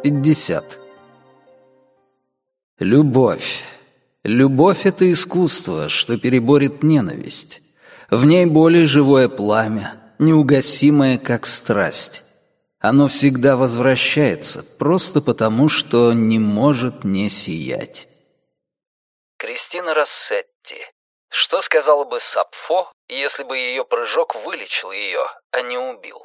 50. Любовь. Любовь — это искусство, что переборет ненависть. В ней более живое пламя, неугасимое, как страсть. Оно всегда возвращается, просто потому, что не может не сиять. Кристина Рассетти. Что сказала бы Сапфо, если бы ее прыжок вылечил ее, а не убил?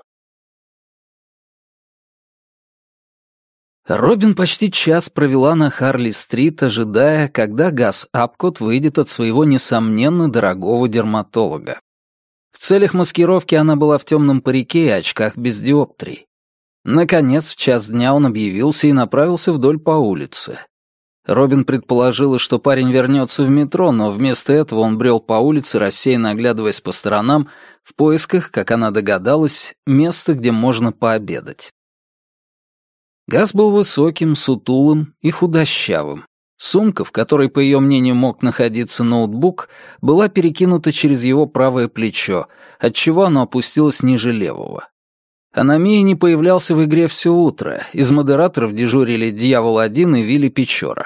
Робин почти час провела на Харли-стрит, ожидая, когда Газ Апкот выйдет от своего, несомненно, дорогого дерматолога. В целях маскировки она была в темном парике и очках без диоптрий. Наконец, в час дня он объявился и направился вдоль по улице. Робин предположила, что парень вернется в метро, но вместо этого он брел по улице, рассеянно оглядываясь по сторонам, в поисках, как она догадалась, места, где можно пообедать. Газ был высоким, сутулым и худощавым. Сумка, в которой, по ее мнению, мог находиться ноутбук, была перекинута через его правое плечо, отчего оно опустилось ниже левого. Аномия не появлялся в игре все утро. Из модераторов дежурили Дьявол-1 и Вилли Печора.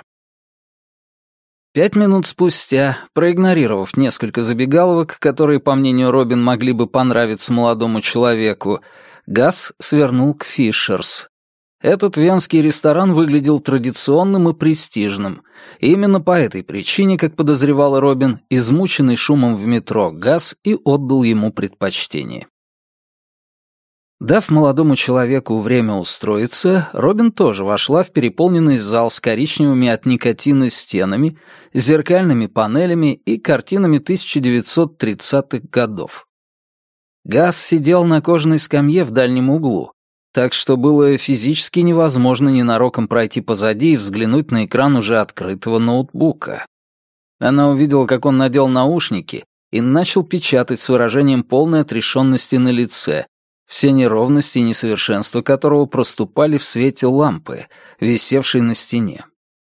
5 минут спустя, проигнорировав несколько забегаловок, которые, по мнению Робин, могли бы понравиться молодому человеку, Газ свернул к Фишерс. Этот венский ресторан выглядел традиционным и престижным. И именно по этой причине, как подозревала Робин, измученный шумом в метро Газ и отдал ему предпочтение. Дав молодому человеку время устроиться, Робин тоже вошла в переполненный зал с коричневыми от никотина стенами, зеркальными панелями и картинами 1930-х годов. Газ сидел на кожаной скамье в дальнем углу, так что было физически невозможно ненароком пройти позади и взглянуть на экран уже открытого ноутбука. Она увидела, как он надел наушники и начал печатать с выражением полной отрешенности на лице, все неровности и несовершенства которого проступали в свете лампы, висевшей на стене.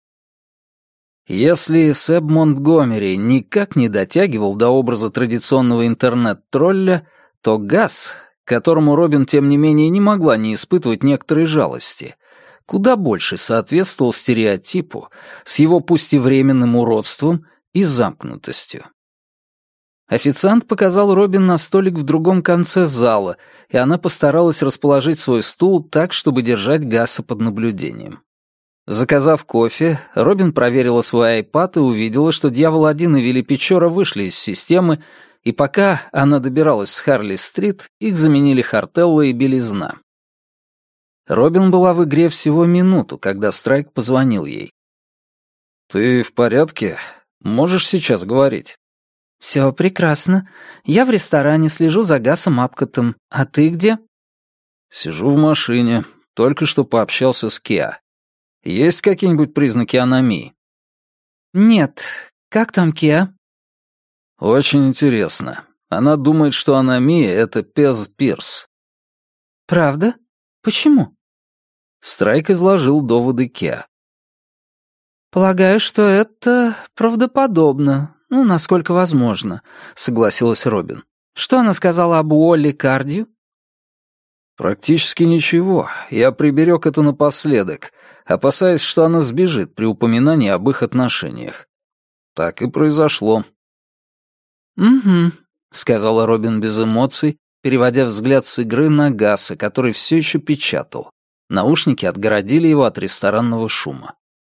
Если Сэб Монтгомери никак не дотягивал до образа традиционного интернет-тролля, то Газ, которому Робин, тем не менее, не могла не испытывать некоторой жалости, куда больше соответствовал стереотипу с его пусть и временным уродством и замкнутостью. Официант показал Робин на столик в другом конце зала, и она постаралась расположить свой стул так, чтобы держать Гаса под наблюдением. Заказав кофе, Робин проверила свой iPad и увидела, что Дьявол-1 и Вилли Печора вышли из системы, и пока она добиралась с Харли-стрит, их заменили Хартелло и Белизна. Робин была в игре всего минуту, когда Страйк позвонил ей. «Ты в порядке? Можешь сейчас говорить?» «Все прекрасно. Я в ресторане, слежу за Гасом Апкотом. А ты где?» «Сижу в машине. Только что пообщался с Кеа. Есть какие-нибудь признаки аномии?» «Нет. Как там Кеа?» «Очень интересно. Она думает, что аномия — это Пез Пирс». «Правда? Почему?» Страйк изложил доводы Кеа. «Полагаю, что это правдоподобно. Насколько возможно», — согласилась Робин. «Что она сказала об Уолли Кардию?» «Практически ничего. Я приберег это напоследок, опасаясь, что она сбежит при упоминании об их отношениях. Так и произошло». «Угу», — сказала Робин без эмоций, переводя взгляд с игры на Гаса, который все еще печатал. Наушники отгородили его от ресторанного шума.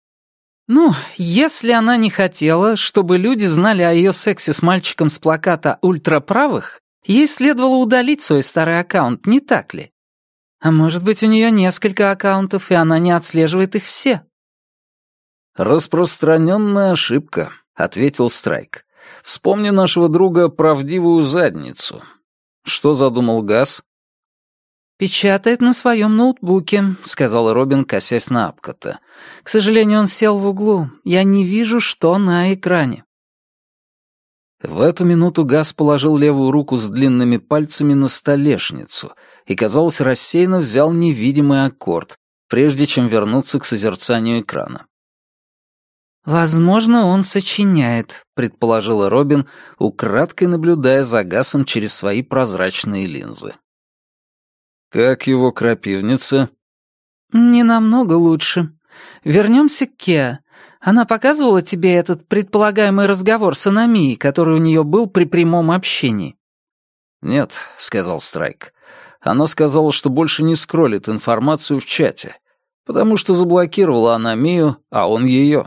Если она не хотела, чтобы люди знали о ее сексе с мальчиком с плаката ультраправых, ей следовало удалить свой старый аккаунт, не так ли? А может быть, у нее несколько аккаунтов, и она не отслеживает их все?» «Распространенная ошибка», — ответил Страйк. «Вспомни нашего друга правдивую задницу. Что задумал Газ?» «Печатает на своем ноутбуке», — сказала Робин, косясь на Апкота. «К сожалению, он сел в углу. Я не вижу, что на экране». В эту минуту Газ положил левую руку с длинными пальцами на столешницу и, казалось, рассеянно взял невидимый аккорд, прежде чем вернуться к созерцанию экрана. «Возможно, он сочиняет», — предположила Робин, украдкой наблюдая за Газом через свои прозрачные линзы. «Как его крапивница?» «Не намного лучше. Вернемся к Кеа. Она показывала тебе этот предполагаемый разговор с Аномией, который у нее был при прямом общении?» «Нет», — сказал Страйк. «Она сказала, что больше не скроллит информацию в чате, потому что заблокировала Аномию, а он ее».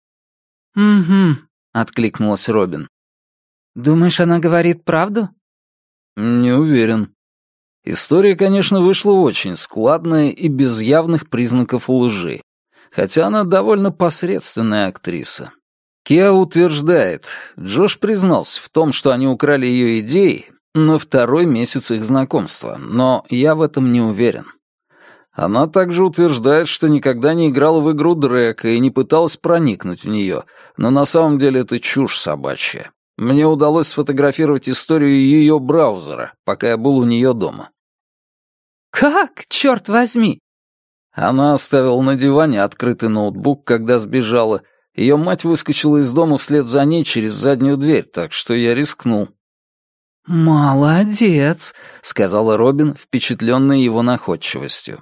«Угу», — откликнулась Робин. «Думаешь, она говорит правду?» «Не уверен. История, конечно, вышла очень складная и без явных признаков лжи, хотя она довольно посредственная актриса. Кеа утверждает, Джош признался в том, что они украли ее идеи на второй месяц их знакомства, но я в этом не уверен. Она также утверждает, что никогда не играла в игру Дрека и не пыталась проникнуть в нее, но на самом деле это чушь собачья. Мне удалось сфотографировать историю ее браузера, пока я был у нее дома. «Как, черт возьми?» Она оставила на диване открытый ноутбук, когда сбежала. Ее мать выскочила из дома вслед за ней через заднюю дверь, так что я рискнул. «Молодец», — сказала Робин, впечатленная его находчивостью.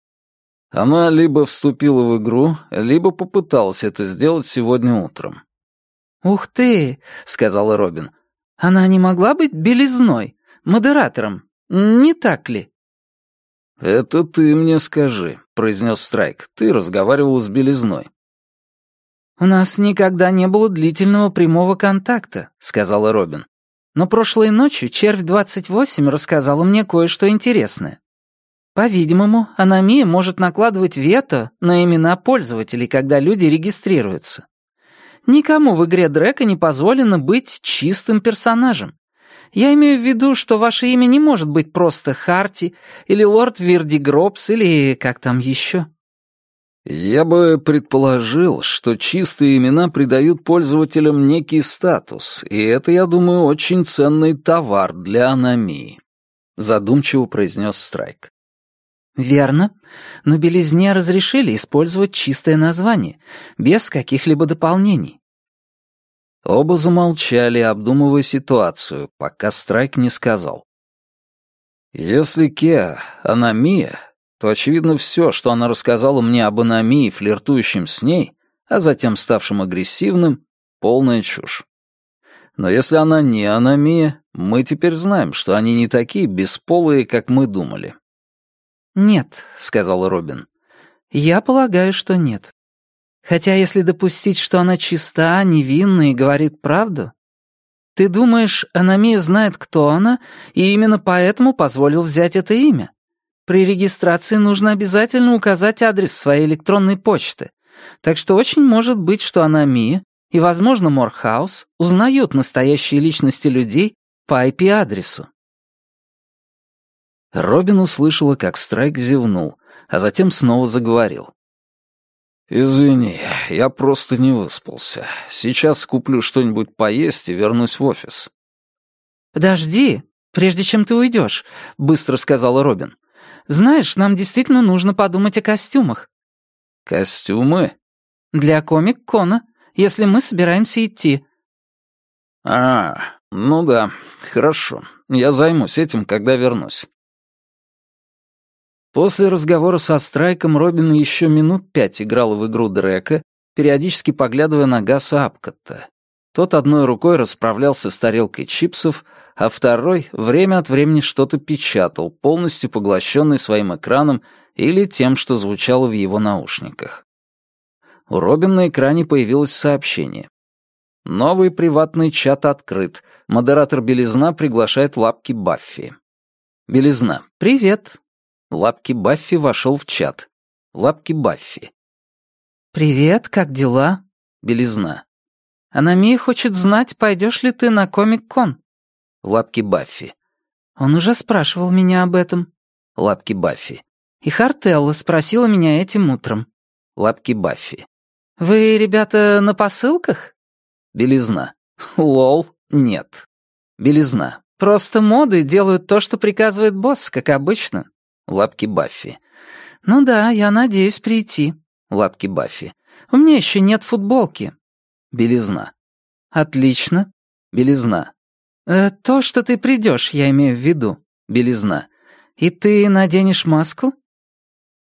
Она либо вступила в игру, либо попыталась это сделать сегодня утром. «Ух ты», — сказала Робин. «Она не могла быть белизной, модератором, не так ли?» «Это ты мне скажи», — произнес Страйк. «Ты разговаривал с белизной». «У нас никогда не было длительного прямого контакта», — сказала Робин. «Но прошлой ночью Червь-28 рассказала мне кое-что интересное. По-видимому, Аномия может накладывать вето на имена пользователей, когда люди регистрируются. Никому в игре Дрека не позволено быть чистым персонажем. Я имею в виду, что ваше имя не может быть просто Харти или Лорд Вирдигробс или как там еще». «Я бы предположил, что чистые имена придают пользователям некий статус, и это, я думаю, очень ценный товар для Аномии», — задумчиво произнес Страйк. «Верно, но белизне разрешили использовать чистое название, без каких-либо дополнений». Оба замолчали, обдумывая ситуацию, пока Страйк не сказал. «Если Кеа — Аномия, то, очевидно, все, что она рассказала мне об Аномии, флиртующем с ней, а затем ставшем агрессивным, полная чушь. Но если она не Аномия, мы теперь знаем, что они не такие бесполые, как мы думали». «Нет», — сказала Робин. «Я полагаю, что нет. Хотя если допустить, что она чиста, невинна и говорит правду, ты думаешь, Аномия знает, кто она, и именно поэтому позволил взять это имя? При регистрации нужно обязательно указать адрес своей электронной почты, так что очень может быть, что Аномия и, возможно, Морхаус узнают настоящие личности людей по IP-адресу». Робин услышала, как Страйк зевнул, а затем снова заговорил. «Извини, я просто не выспался. Сейчас куплю что-нибудь поесть и вернусь в офис». «Подожди, прежде чем ты уйдешь», — быстро сказала Робин. «Знаешь, нам действительно нужно подумать о костюмах». «Костюмы?» «Для комик-кона, если мы собираемся идти». Ну да, хорошо. Я займусь этим, когда вернусь». После разговора со Страйком Робин еще минут 5 играла в игру Дрека, периодически поглядывая на Гаса Апкотта. Тот одной рукой расправлялся с тарелкой чипсов, а второй время от времени что-то печатал, полностью поглощенный своим экраном или тем, что звучало в его наушниках. У Робин на экране появилось сообщение. Новый приватный чат открыт. Модератор Белизна приглашает Лапки Баффи. Белизна. «Привет». Лапки Баффи вошел в чат. Лапки Баффи. «Привет, как дела?» Белизна. «Аномия хочет знать, пойдешь ли ты на Комик-кон?» Лапки Баффи. «Он уже спрашивал меня об этом». Лапки Баффи. «И Хартелла спросила меня этим утром». Лапки Баффи. «Вы, ребята, на посылках?» Белизна. Лол, нет. Белизна. «Просто моды делают то, что приказывает босс, как обычно». Лапки Баффи. «Ну да, я надеюсь прийти». Лапки Баффи. «У меня еще нет футболки». Белизна. «Отлично». Белизна. То, что ты придешь, я имею в виду». Белизна. «И ты наденешь маску?»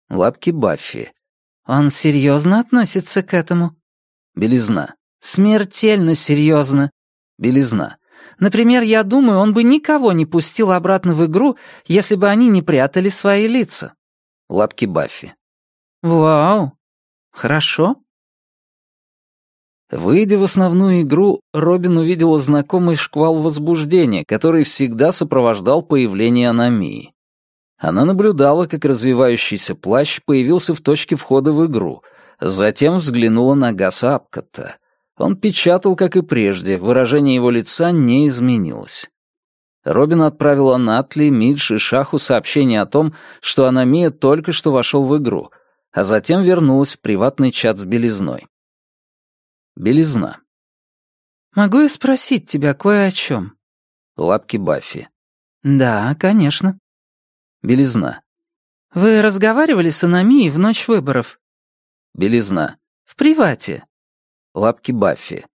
Лапки Баффи. Он серьезно относится к этому? Белизна. Смертельно серьезно. Белизна. Например, я думаю, он бы никого не пустил обратно в игру, если бы они не прятали свои лица. Лапки Баффи. Вау. Хорошо. Выйдя в основную игру, Робин увидела знакомый шквал возбуждения, который всегда сопровождал появление Аномии. Она наблюдала, как развивающийся плащ появился в точке входа в игру, затем взглянула на Гаса Апкотта. Он печатал, как и прежде, выражение его лица не изменилось. Робин отправила Натли, Мидж и Шаху сообщение о том, что Аномия только что вошел в игру, а затем вернулась в приватный чат с Белизной. Белизна. Могу я спросить тебя кое о чем? Лапки Баффи. Да, конечно. Белизна. Вы разговаривали с Аномией в ночь выборов? Белизна. В привате. Лапки Баффи.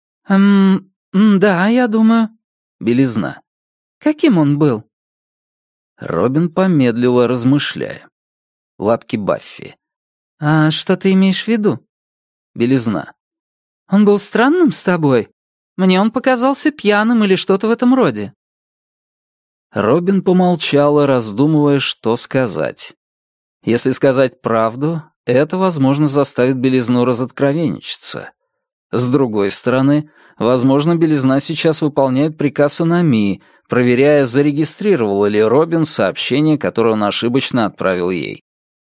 Да, я думаю. Белизна. Каким он был? Робин помедлила, размышляя. Лапки Баффи. А что ты имеешь в виду? Белизна. Он был странным с тобой? Мне он показался пьяным или что-то в этом роде. Робин помолчала, раздумывая, что сказать. Если сказать правду, это, возможно, заставит Белизну разоткровенничаться. С другой стороны, возможно, Белизна сейчас выполняет приказ Аномии, проверяя, зарегистрировала ли Робин сообщение, которое он ошибочно отправил ей.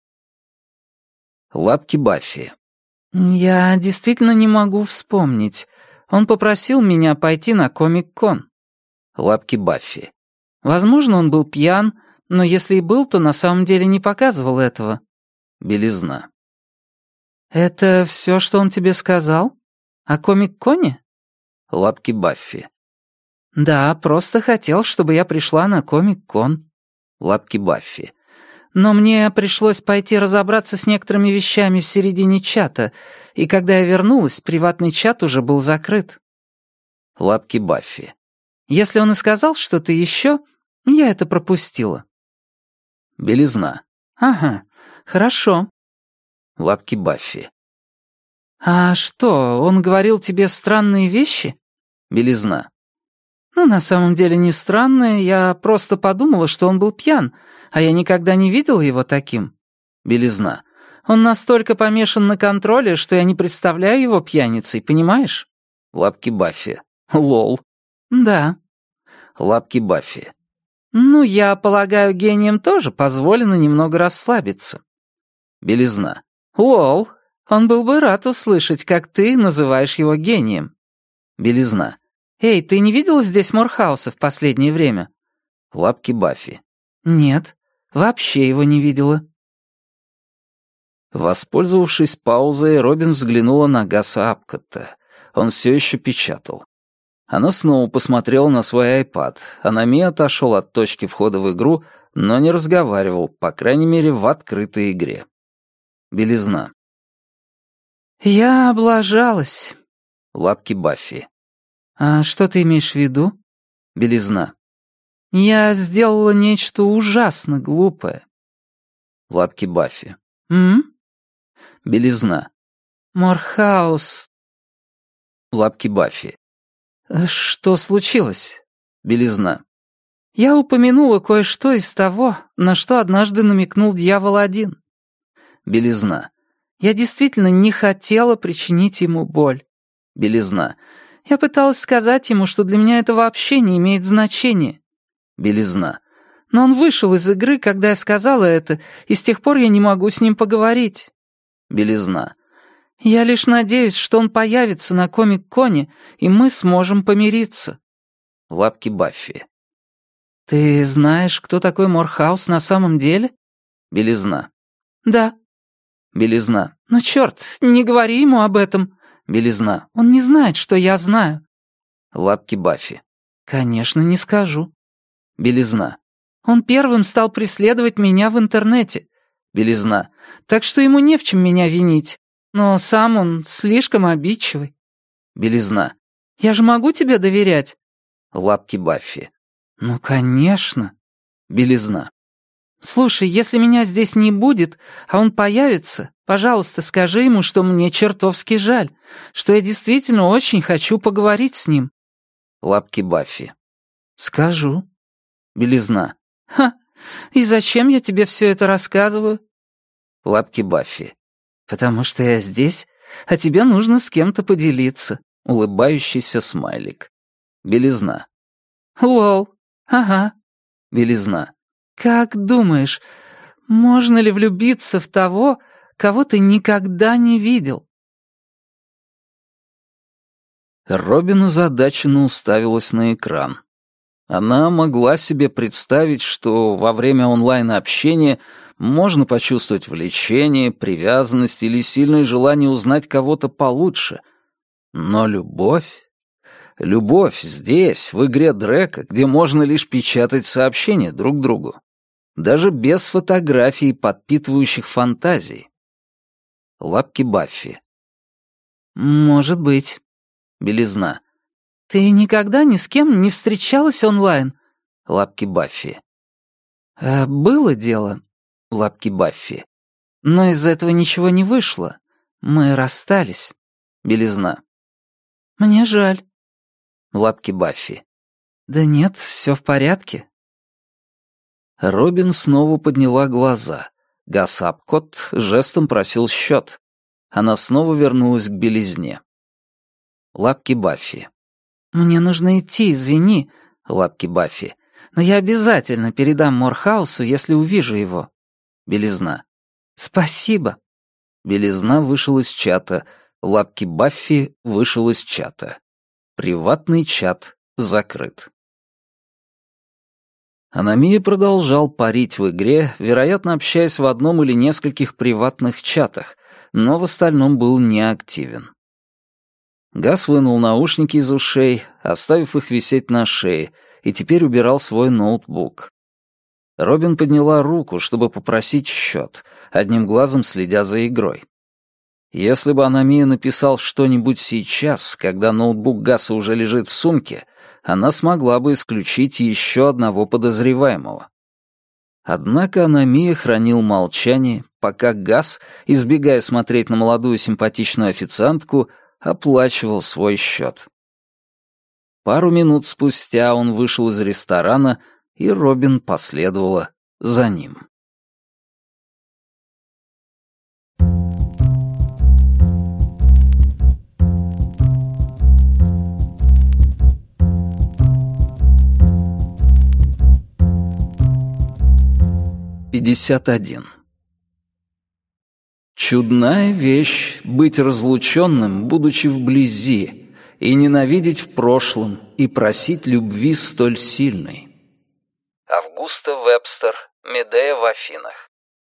Лапки Баффи. Я действительно не могу вспомнить. Он попросил меня пойти на Комик-кон. Лапки Баффи. Возможно, он был пьян, но если и был, то на самом деле не показывал этого. Белизна. Это все, что он тебе сказал? О Комик-коне? Лапки Баффи. Да, просто хотел, чтобы я пришла на Комик-кон. Лапки Баффи. Но мне пришлось пойти разобраться с некоторыми вещами в середине чата, и когда я вернулась, приватный чат уже был закрыт. Лапки Баффи. Если он и сказал что-то еще, я это пропустила. Белизна. Ага, хорошо. Лапки Баффи. А что, он говорил тебе странные вещи? Белизна. Ну, на самом деле не странные, я просто подумала, что он был пьян, а я никогда не видела его таким. Белизна. Он настолько помешан на контроле, что я не представляю его пьяницей, понимаешь? Лапки Баффи. Лол. Да. Лапки Баффи. Ну, я полагаю, гениям тоже позволено немного расслабиться. Белизна. Лол, он был бы рад услышать, как ты называешь его гением. Белизна. Эй, ты не видела здесь Морхауса в последнее время? Лапки Баффи. Нет, вообще его не видела. Воспользовавшись паузой, Робин взглянула на Гаса Апкотта. Он все еще печатал. Она снова посмотрела на свой iPad. Аномия отошел от точки входа в игру, но не разговаривал, по крайней мере, в открытой игре. Белизна. Я облажалась. Лапки Баффи. А что ты имеешь в виду? Белизна. Я сделала нечто ужасно глупое. Лапки Баффи. М? Белизна. Морхаус. Лапки Баффи. Что случилось? Белизна. Я упомянула кое-что из того, на что однажды намекнул Дьявол-1. Белизна. Я действительно не хотела причинить ему боль. Белизна. Я пыталась сказать ему, что для меня это вообще не имеет значения. Белизна. Но он вышел из игры, когда я сказала это, и с тех пор я не могу с ним поговорить. Белизна. Я лишь надеюсь, что он появится на Комик-коне, и мы сможем помириться. Лапки Баффи. Ты знаешь, кто такой Морхаус на самом деле? Белизна. Да. Белизна. Но черт, не говори ему об этом. Белизна. Он не знает, что я знаю. Лапки Баффи. Конечно, не скажу. Белизна. Он первым стал преследовать меня в интернете. Белизна. Так что ему не в чем меня винить. Но сам он слишком обидчивый. Белизна. Я же могу тебе доверять? Лапки Баффи. Ну, конечно. Белизна. «Слушай, если меня здесь не будет, а он появится, пожалуйста, скажи ему, что мне чертовски жаль, что я действительно очень хочу поговорить с ним». Лапки Баффи. «Скажу». Белизна. «Ха! И зачем я тебе все это рассказываю?» Лапки Баффи. «Потому что я здесь, а тебе нужно с кем-то поделиться». Улыбающийся смайлик. Белизна. «Лол. Ага». Белизна. «Как думаешь, можно ли влюбиться в того, кого ты никогда не видел?» Робин озадаченно уставилась на экран. Она могла себе представить, что во время онлайн-общения можно почувствовать влечение, привязанность или сильное желание узнать кого-то получше. Но любовь? Любовь здесь, в игре Дрека, где можно лишь печатать сообщения друг другу. Даже без фотографий, подпитывающих фантазии. Лапки Баффи. «Может быть». Белизна. «Ты никогда ни с кем не встречалась онлайн?» Лапки Баффи. «Было дело». Лапки Баффи. «Но из этого ничего не вышло. Мы расстались». Белизна. «Мне жаль». Лапки Баффи. «Да нет, все в порядке». Робин снова подняла глаза. Гас Апкот жестом просил счет. Она снова вернулась к белизне. Лапки Баффи. «Мне нужно идти, извини». Лапки Баффи. «Но я обязательно передам Морхаусу, если увижу его». Белизна. «Спасибо». Белизна вышел из чата. Лапки Баффи вышел из чата. Приватный чат закрыт. Аномия продолжал парить в игре, вероятно, общаясь в одном или нескольких приватных чатах, но в остальном был неактивен. Гас вынул наушники из ушей, оставив их висеть на шее, и теперь убирал свой ноутбук. Робин подняла руку, чтобы попросить счет, одним глазом следя за игрой. Если бы Аномия написал что-нибудь сейчас, когда ноутбук Гаса уже лежит в сумке, она смогла бы исключить еще одного подозреваемого. Однако Аномия хранил молчание, пока Гас, избегая смотреть на молодую симпатичную официантку, оплачивал свой счет. Пару минут спустя он вышел из ресторана, и Робин последовала за ним. «51. Чудная вещь — быть разлученным, будучи вблизи, и ненавидеть в прошлом, и просить любви столь сильной». Августа Вебстер, Медея в Афинах.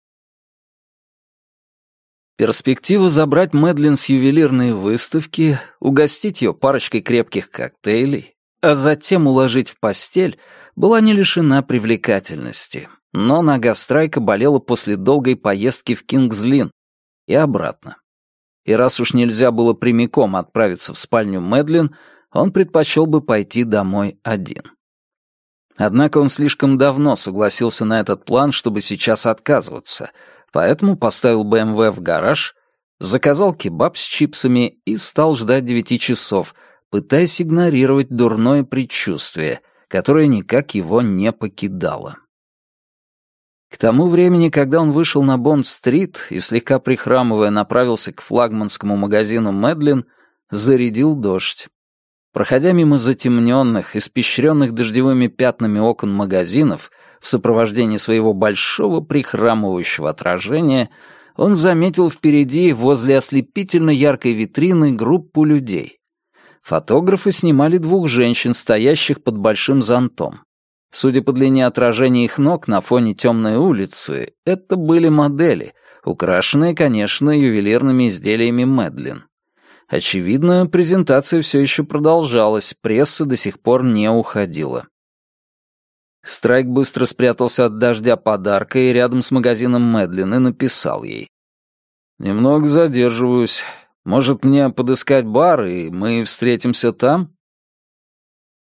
Перспектива забрать Мэдлин с ювелирной выставки, угостить ее парочкой крепких коктейлей, а затем уложить в постель, была не лишена привлекательности. Но нога Страйка болела после долгой поездки в Кингс-Линн и обратно. И раз уж нельзя было прямиком отправиться в спальню Мэдлин, он предпочел бы пойти домой один. Однако он слишком давно согласился на этот план, чтобы сейчас отказываться, поэтому поставил БМВ в гараж, заказал кебаб с чипсами и стал ждать 9 часов, пытаясь игнорировать дурное предчувствие, которое никак его не покидало. К тому времени, когда он вышел на Бонд-стрит и, слегка прихрамывая, направился к флагманскому магазину «Мэдлин», зарядил дождь. Проходя мимо затемненных, испещренных дождевыми пятнами окон магазинов в сопровождении своего большого прихрамывающего отражения, он заметил впереди, возле ослепительно яркой витрины, группу людей. Фотографы снимали 2 женщин, стоящих под большим зонтом. Судя по длине отражения их ног на фоне темной улицы, это были модели, украшенные, конечно, ювелирными изделиями Мэдлин. Очевидно, презентация все еще продолжалась, пресса до сих пор не уходила. Страйк быстро спрятался от дождя подаркой рядом с магазином Мэдлин и написал ей: «Немного задерживаюсь. Может, мне подыскать бар, и мы встретимся там?»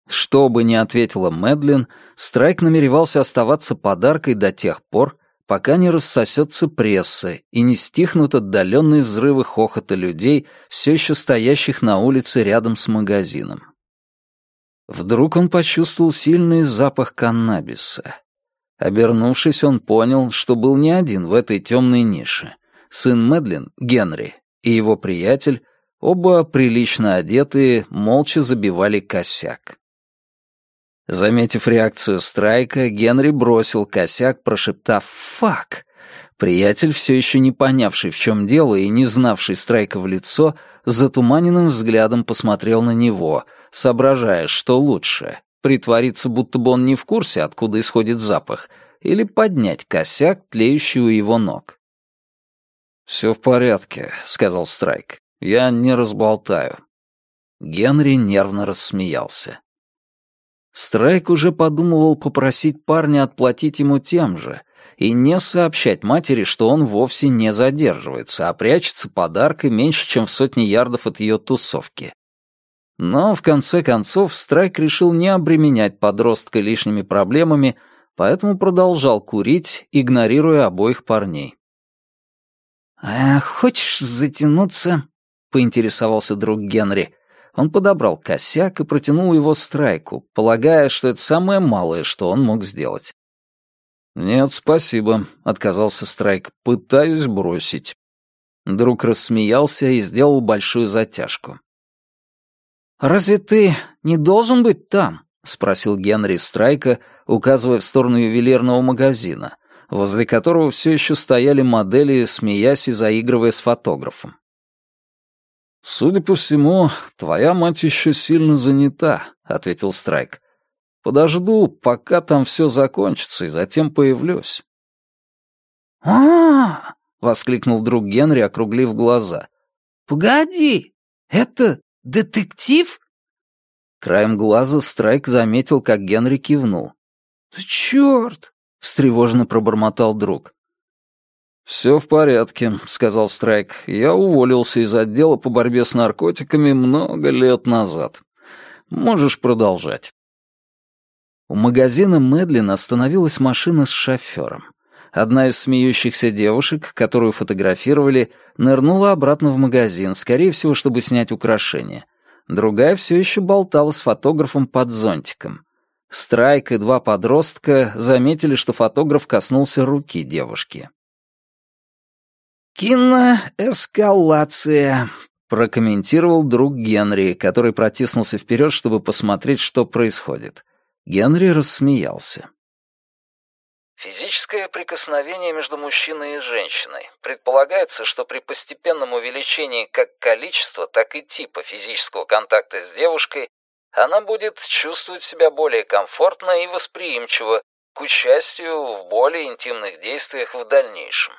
Что бы ни ответила Мэдлин, Страйк намеревался оставаться подаркой до тех пор, пока не рассосется пресса и не стихнут отдаленные взрывы хохота людей, все еще стоящих на улице рядом с магазином. Вдруг он почувствовал сильный запах каннабиса. Обернувшись, он понял, что был не один в этой темной нише. Сын Мэдлин, Генри, и его приятель, оба прилично одетые, молча забивали косяк. Заметив реакцию Страйка, Генри бросил косяк, прошептав «фак». Приятель, все еще не понявший, в чем дело, и не знавший Страйка в лицо, затуманенным взглядом посмотрел на него, соображая, что лучше — притвориться, будто бы он не в курсе, откуда исходит запах, или поднять косяк, тлеющий у его ног. «Все в порядке», — сказал Страйк. «Я не разболтаю». Генри нервно рассмеялся. Страйк уже подумывал попросить парня отплатить ему тем же и не сообщать матери, что он вовсе не задерживается, а прячется подаркой меньше, чем в 100 ярдов от ее тусовки. Но, в конце концов, Страйк решил не обременять подростка лишними проблемами, поэтому продолжал курить, игнорируя обоих парней. «Хочешь затянуться?» — поинтересовался друг Генри. Он подобрал косяк и протянул его Страйку, полагая, что это самое малое, что он мог сделать. «Нет, спасибо», — отказался Страйк. «Пытаюсь бросить». Друг рассмеялся и сделал большую затяжку. «Разве ты не должен быть там?» — спросил Генри Страйка, указывая в сторону ювелирного магазина, возле которого все еще стояли модели, смеясь и заигрывая с фотографом. «Судя по всему, твоя мать еще сильно занята», — ответил Страйк. «Подожду, пока там все закончится, и затем появлюсь». «А-а-а!» — воскликнул друг Генри, округлив глаза. «Погоди, это детектив?» Краем глаза Страйк заметил, как Генри кивнул. «Черт!» — встревоженно пробормотал друг. «Все в порядке», — сказал Страйк. «Я уволился из отдела по борьбе с наркотиками много лет назад. Можешь продолжать». У магазина Мэдлин остановилась машина с шофером. Одна из смеющихся девушек, которую фотографировали, нырнула обратно в магазин, скорее всего, чтобы снять украшения. Другая все еще болтала с фотографом под зонтиком. Страйк и два подростка заметили, что фотограф коснулся руки девушки. «Киноэскалация», — прокомментировал друг Генри, который протиснулся вперед, чтобы посмотреть, что происходит. Генри рассмеялся. Физическое прикосновение между мужчиной и женщиной. Предполагается, что при постепенном увеличении как количества, так и типа физического контакта с девушкой она будет чувствовать себя более комфортно и восприимчиво к участию в более интимных действиях в дальнейшем.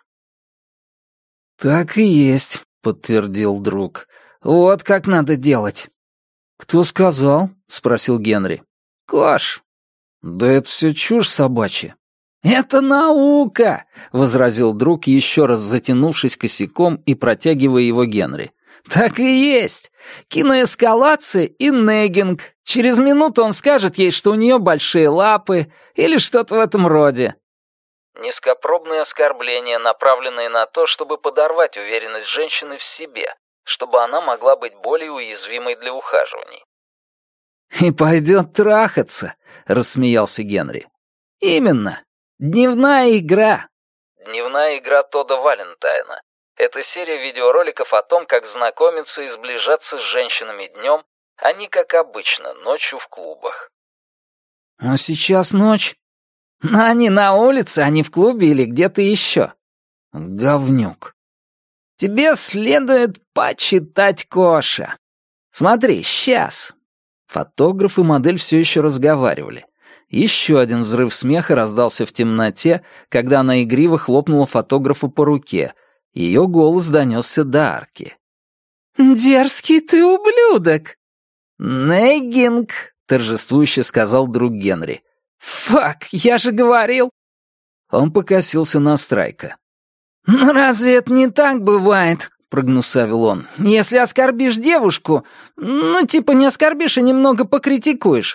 «Так и есть», — подтвердил друг. «Вот как надо делать». «Кто сказал?» — спросил Генри. «Кош». «Да это все чушь собачья». «Это наука!» — возразил друг, еще раз затянувшись косяком и протягивая его Генри. «Так и есть! Киноэскалация и неггинг. Через минуту он скажет ей, что у нее большие лапы или что-то в этом роде». Низкопробные оскорбления, направленные на то, чтобы подорвать уверенность женщины в себе, чтобы она могла быть более уязвимой для ухаживаний. «И пойдет трахаться», — рассмеялся Генри. «Именно. Дневная игра». Дневная игра Тодда Валентайна. Это серия видеороликов о том, как знакомиться и сближаться с женщинами днем, а не как обычно, ночью в клубах. «А сейчас ночь?» «Но они на улице, а не в клубе или где-то еще». «Говнюк». «Тебе следует почитать Коша. Смотри, сейчас». Фотограф и модель все еще разговаривали. Еще один взрыв смеха раздался в темноте, когда она игриво хлопнула фотографа по руке. Ее голос донесся до арки. «Дерзкий ты ублюдок!» «Неггинг», — торжествующе сказал друг Генри. «Фак, я же говорил!» Он покосился на Страйка. «Ну разве это не так бывает?» — прогнусавил он. «Если оскорбишь девушку, ну типа не оскорбишь, а немного покритикуешь,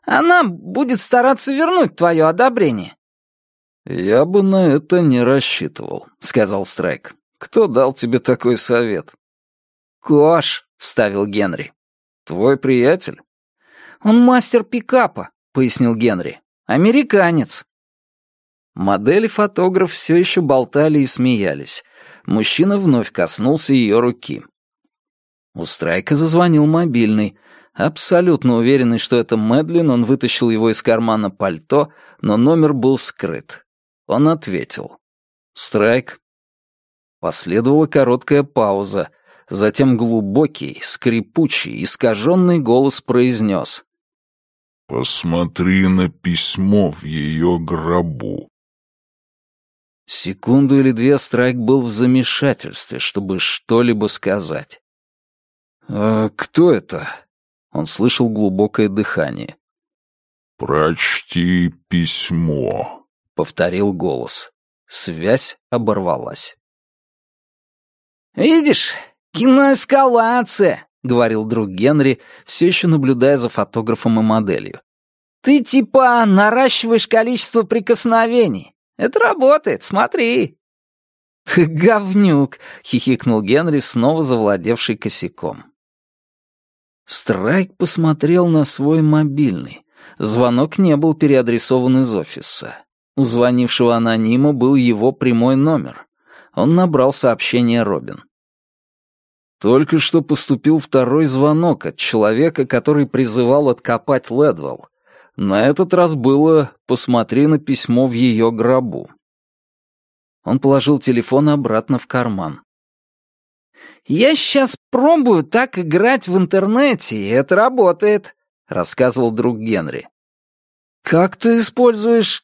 Она будет стараться вернуть твое одобрение». «Я бы на это не рассчитывал», — сказал Страйк. «Кто дал тебе такой совет?» «Кош», — вставил Генри. «Твой приятель?» «Он мастер пикапа», — пояснил Генри. «Американец». Модель и фотограф все еще болтали и смеялись. Мужчина вновь коснулся ее руки. У Страйка зазвонил мобильный. Абсолютно уверенный, что это Мэдлин, он вытащил его из кармана пальто, но номер был скрыт. Он ответил. «Страйк». Последовала короткая пауза. Затем глубокий, скрипучий, искаженный голос произнес. «Посмотри на письмо в ее гробу». Секунду или две Страйк был в замешательстве, чтобы что-либо сказать. «Кто это?» Он слышал глубокое дыхание. «Прочти письмо», — повторил голос. Связь оборвалась. «Видишь, киноэскалация», — говорил друг Генри, все еще наблюдая за фотографом и моделью. «Ты типа наращиваешь количество прикосновений. Это работает, смотри». «Ты говнюк», — хихикнул Генри, снова завладевший косяком. Страйк посмотрел на свой мобильный. Звонок не был переадресован из офиса. У звонившего анонима был его прямой номер. Он набрал сообщение Робин. Только что поступил второй звонок от человека, который призывал откопать Лэдвелл. На этот раз было «посмотри на письмо в ее гробу». Он положил телефон обратно в карман. «Я сейчас пробую так играть в интернете, и это работает», — рассказывал друг Генри. «Как ты используешь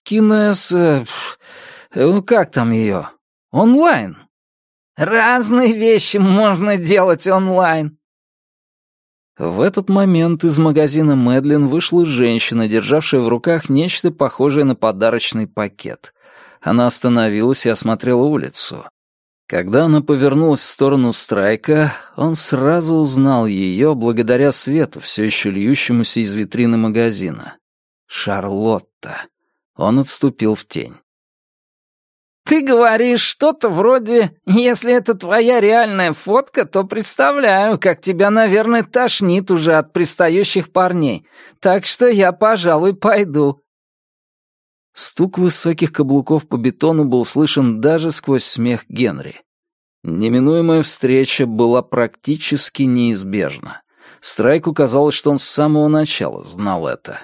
как там ее? Онлайн?» «Разные вещи можно делать онлайн». В этот момент из магазина Мэдлин вышла женщина, державшая в руках нечто похожее на подарочный пакет. Она остановилась и осмотрела улицу. Когда она повернулась в сторону Страйка, он сразу узнал ее благодаря свету, все еще льющемуся из витрины магазина. Шарлотта. Он отступил в тень. «Ты говоришь что-то вроде «если это твоя реальная фотка, то представляю, как тебя, наверное, тошнит уже от пристающих парней, так что я, пожалуй, пойду». Стук высоких каблуков по бетону был слышен даже сквозь смех Генри. Неминуемая встреча была практически неизбежна. Страйку казалось, что он с самого начала знал это.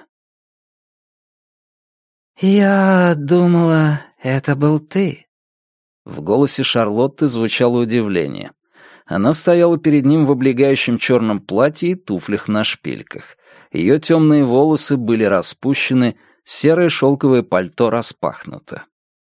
«Я думала, это был ты». В голосе Шарлотты звучало удивление. Она стояла перед ним в облегающем черном платье и туфлях на шпильках. Ее темные волосы были распущены, серое шелковое пальто распахнуто.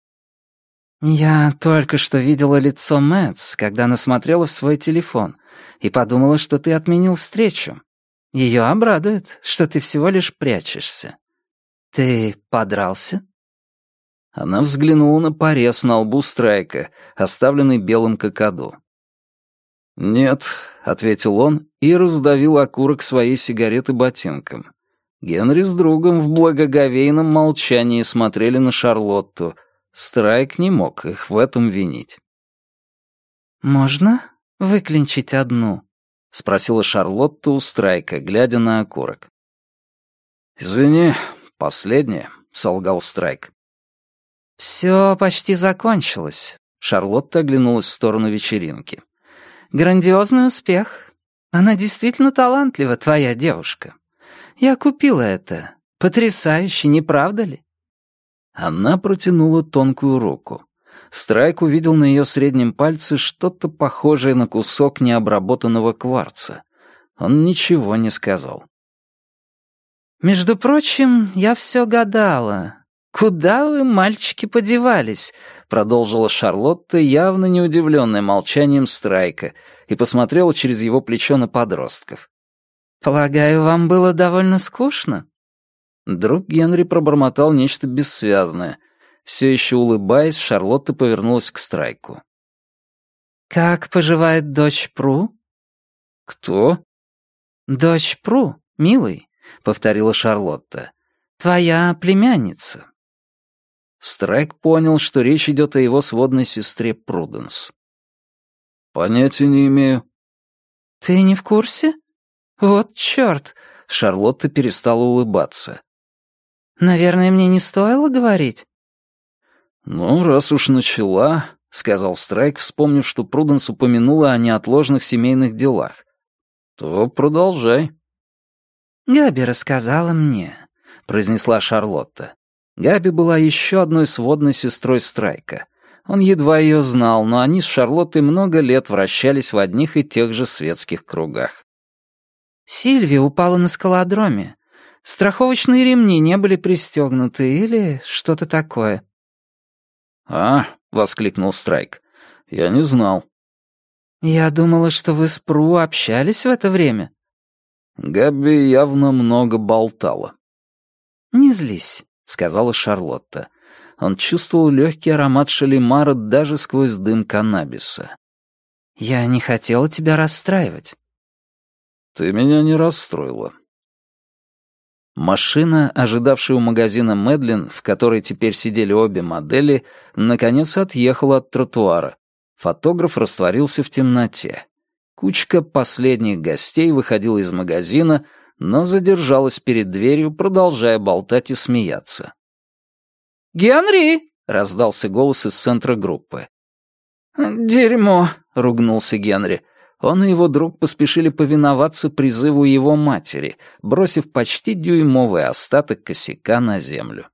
«Я только что видела лицо Мэтс, когда она смотрела в свой телефон, и подумала, что ты отменил встречу. Ее обрадует, что ты всего лишь прячешься. Ты подрался?» Она взглянула на порез на лбу Страйка, оставленный белым какаду. «Нет», — ответил он и раздавил окурок своей сигареты ботинком. Генри с другом в благоговейном молчании смотрели на Шарлотту. Страйк не мог их в этом винить. «Можно выклинчить одну?» — спросила Шарлотта у Страйка, глядя на окурок. «Извини, последнее», — солгал Страйк. «Все почти закончилось», — Шарлотта оглянулась в сторону вечеринки. «Грандиозный успех. Она действительно талантлива, твоя девушка. Я купила это. Потрясающе, не правда ли?» Она протянула тонкую руку. Страйк увидел на ее среднем пальце что-то похожее на кусок необработанного кварца. Он ничего не сказал. «Между прочим, я все гадала. Куда вы, мальчики, подевались?» — продолжила Шарлотта, явно не удивленная молчанием Страйка, и посмотрела через его плечо на подростков. «Полагаю, вам было довольно скучно?» Друг Генри пробормотал нечто бессвязное. Все еще улыбаясь, Шарлотта повернулась к Страйку. «Как поживает дочь Пру?» «Кто?» «Дочь Пру, милый», — повторила Шарлотта. Твоя племянница». Страйк понял, что речь идет о его сводной сестре Пруденс. «Понятия не имею». «Ты не в курсе? Вот чёрт!» Шарлотта перестала улыбаться. «Наверное, мне не стоило говорить?» «Ну, раз уж начала», — сказал Страйк, вспомнив, что Пруденс упомянула о неотложных семейных делах, — «то продолжай». «Габи рассказала мне», — произнесла Шарлотта. Габи была еще одной сводной сестрой Страйка. Он едва ее знал, но они с Шарлоттой много лет вращались в одних и тех же светских кругах. «Сильвия упала на скалодроме. Страховочные ремни не были пристегнуты или что-то такое». «А», — воскликнул Страйк, — «я не знал». «Я думала, что вы с Пру общались в это время». Габи явно много болтала. «Не злись», — сказала Шарлотта. Он чувствовал легкий аромат шалимара даже сквозь дым каннабиса. «Я не хотела тебя расстраивать». «Ты меня не расстроила». Машина, ожидавшая у магазина Мэдлин, в которой теперь сидели обе модели, наконец отъехала от тротуара. Фотограф растворился в темноте. Кучка последних гостей выходила из магазина, но задержалась перед дверью, продолжая болтать и смеяться. «Генри!» — раздался голос из центра группы. «Дерьмо!» — ругнулся Генри. Он и его друг поспешили повиноваться призыву его матери, бросив почти дюймовый остаток косяка на землю.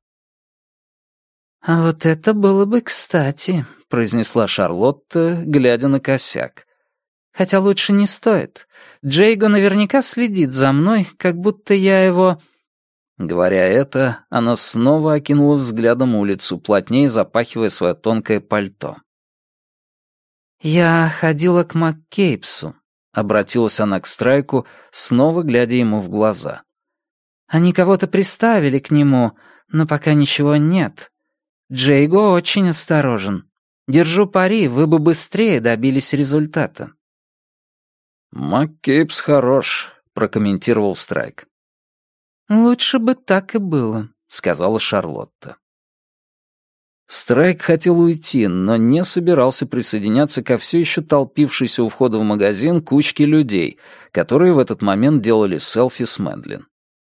«А вот это было бы кстати», — произнесла Шарлотта, глядя на косяк. «Хотя лучше не стоит. Джейго наверняка следит за мной, как будто я его...» Говоря это, она снова окинула взглядом улицу, плотнее запахивая свое тонкое пальто. «Я ходила к МакКейбсу», — обратилась она к Страйку, снова глядя ему в глаза. «Они кого-то приставили к нему, но пока ничего нет. Джейго очень осторожен. Держу пари, вы бы быстрее добились результата». «МакКейбс хорош», — прокомментировал Страйк. «Лучше бы так и было», — сказала Шарлотта. Страйк хотел уйти, но не собирался присоединяться ко все еще толпившейся у входа в магазин кучке людей, которые в этот момент делали селфи с Мэдлин.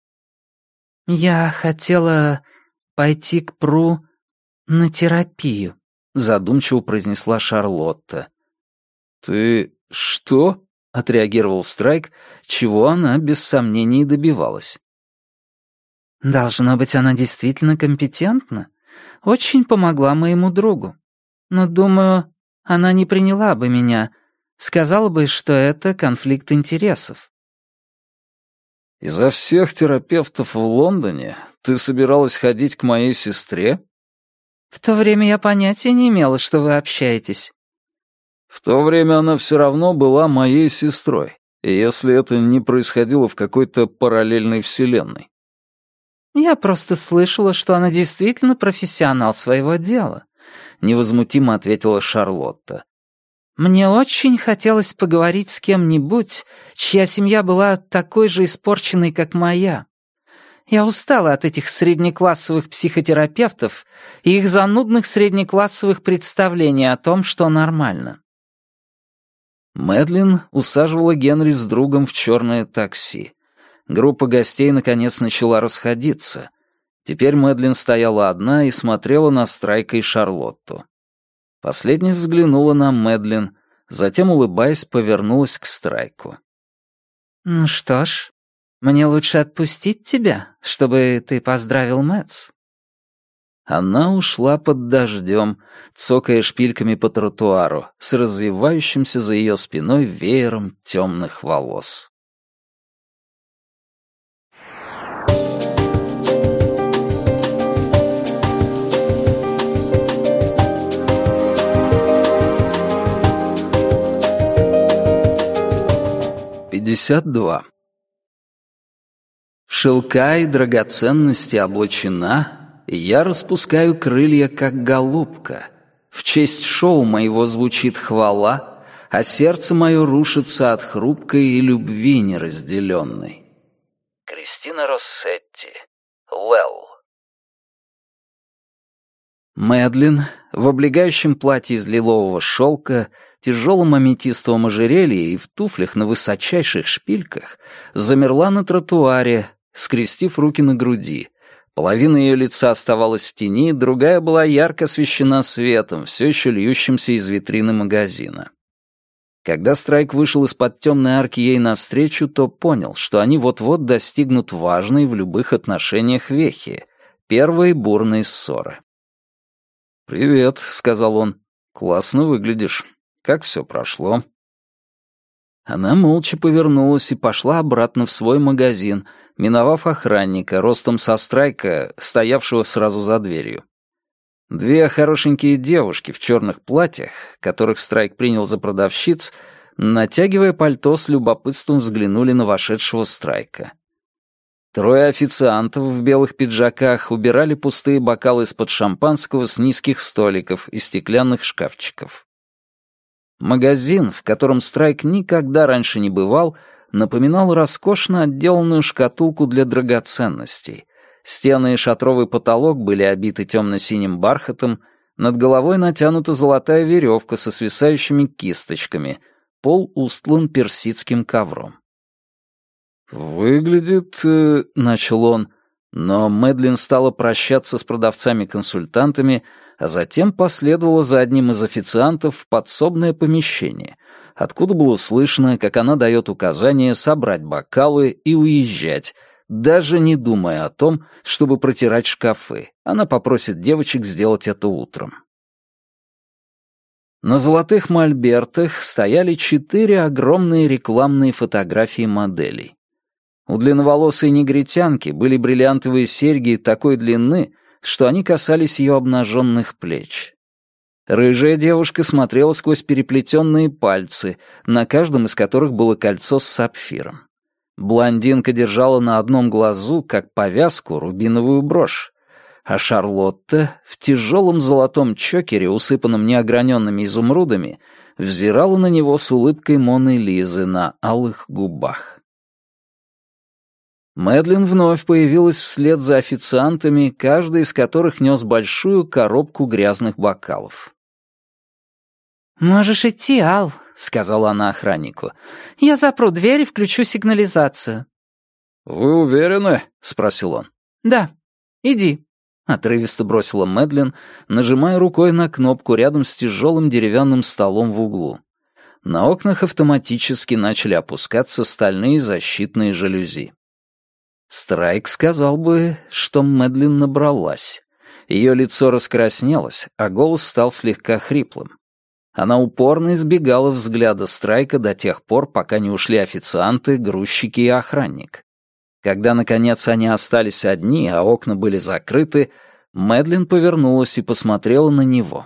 «Я хотела пойти к Пру на терапию», — задумчиво произнесла Шарлотта. «Ты что?» — отреагировал Страйк, чего она без сомнений добивалась. «Должно быть, она действительно компетентна. Очень помогла моему другу. Но, думаю, она не приняла бы меня. Сказала бы, что это конфликт интересов». «Изо всех терапевтов в Лондоне ты собиралась ходить к моей сестре?» «В то время я понятия не имела, что вы общаетесь». «В то время она все равно была моей сестрой, и если это не происходило в какой-то параллельной вселенной». «Я просто слышала, что она действительно профессионал своего дела», — невозмутимо ответила Шарлотта. «Мне очень хотелось поговорить с кем-нибудь, чья семья была такой же испорченной, как моя. Я устала от этих среднеклассовых психотерапевтов и их занудных среднеклассовых представлений о том, что нормально». Мэдлин усаживала Генри с другом в черное такси. Группа гостей наконец начала расходиться. Теперь Мэдлин стояла одна и смотрела на Страйка и Шарлотту. Последняя взглянула на Мэдлин, затем, улыбаясь, повернулась к Страйку. «Ну что ж, мне лучше отпустить тебя, чтобы ты поздравил Мэтс». Она ушла под дождем, цокая шпильками по тротуару, с развивающимся за ее спиной веером темных волос. В шелка и драгоценности облачена, и я распускаю крылья, как голубка. В честь шоу моего звучит хвала, а сердце мое рушится от хрупкой и любви неразделенной. Кристина Россетти. Лэл. Мэдлин в облегающем платье из лилового шелка, тяжелом аметистовом ожерелье и в туфлях на высочайших шпильках замерла на тротуаре, скрестив руки на груди. Половина ее лица оставалась в тени, другая была ярко освещена светом, все еще льющимся из витрины магазина. Когда Страйк вышел из-под темной арки ей навстречу, то понял, что они вот-вот достигнут важной в любых отношениях вехи — первой бурной ссоры. «Привет», — сказал он. «Классно выглядишь. Как все прошло?» Она молча повернулась и пошла обратно в свой магазин, миновав охранника, ростом со Страйка, стоявшего сразу за дверью. Две хорошенькие девушки в черных платьях, которых Страйк принял за продавщиц, натягивая пальто, с любопытством взглянули на вошедшего Страйка. Трое официантов в белых пиджаках убирали пустые бокалы из-под шампанского с низких столиков и стеклянных шкафчиков. Магазин, в котором Страйк никогда раньше не бывал, напоминал роскошно отделанную шкатулку для драгоценностей. Стены и шатровый потолок были обиты темно-синим бархатом, над головой натянута золотая веревка со свисающими кисточками, пол устлан персидским ковром. «Выглядит...» — начал он, но Мэдлин стала прощаться с продавцами-консультантами, а затем последовала за одним из официантов в подсобное помещение, откуда было слышно, как она дает указание собрать бокалы и уезжать, даже не думая о том, чтобы протирать шкафы. Она попросит девочек сделать это утром. На золотых мольбертах стояли 4 огромные рекламные фотографии моделей. У длинноволосой негритянки были бриллиантовые серьги такой длины, что они касались ее обнаженных плеч. Рыжая девушка смотрела сквозь переплетенные пальцы, на каждом из которых было кольцо с сапфиром. Блондинка держала на одном глазу, как повязку, рубиновую брошь, а Шарлотта в тяжелом золотом чокере, усыпанном неограненными изумрудами, взирала на него с улыбкой Моны Лизы на алых губах. Мэдлин вновь появилась вслед за официантами, каждый из которых нес большую коробку грязных бокалов. «Можешь идти, Ал», — сказала она охраннику. «Я запру дверь и включу сигнализацию». «Вы уверены?» — спросил он. «Да, иди», — отрывисто бросила Мэдлин, нажимая рукой на кнопку рядом с тяжелым деревянным столом в углу. На окнах автоматически начали опускаться стальные защитные жалюзи. Страйк сказал бы, что Мэдлин набралась. Ее лицо раскраснелось, а голос стал слегка хриплым. Она упорно избегала взгляда Страйка до тех пор, пока не ушли официанты, грузчики и охранник. Когда, наконец, они остались одни, а окна были закрыты, Мэдлин повернулась и посмотрела на него.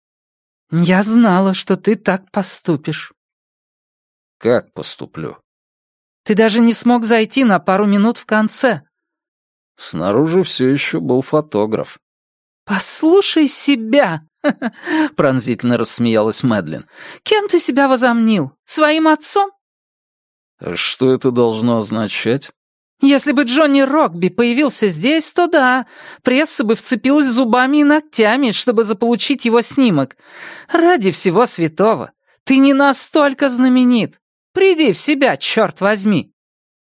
«Я знала, что ты так поступишь». «Как поступлю?» «Ты даже не смог зайти на пару минут в конце». Снаружи все еще был фотограф. «Послушай себя!» — пронзительно рассмеялась Мэдлин. «Кем ты себя возомнил? Своим отцом?» «Что это должно означать?» «Если бы Джонни Рокби появился здесь, то да, пресса бы вцепилась зубами и ногтями, чтобы заполучить его снимок. Ради всего святого, ты не настолько знаменит. Приди в себя, черт возьми!»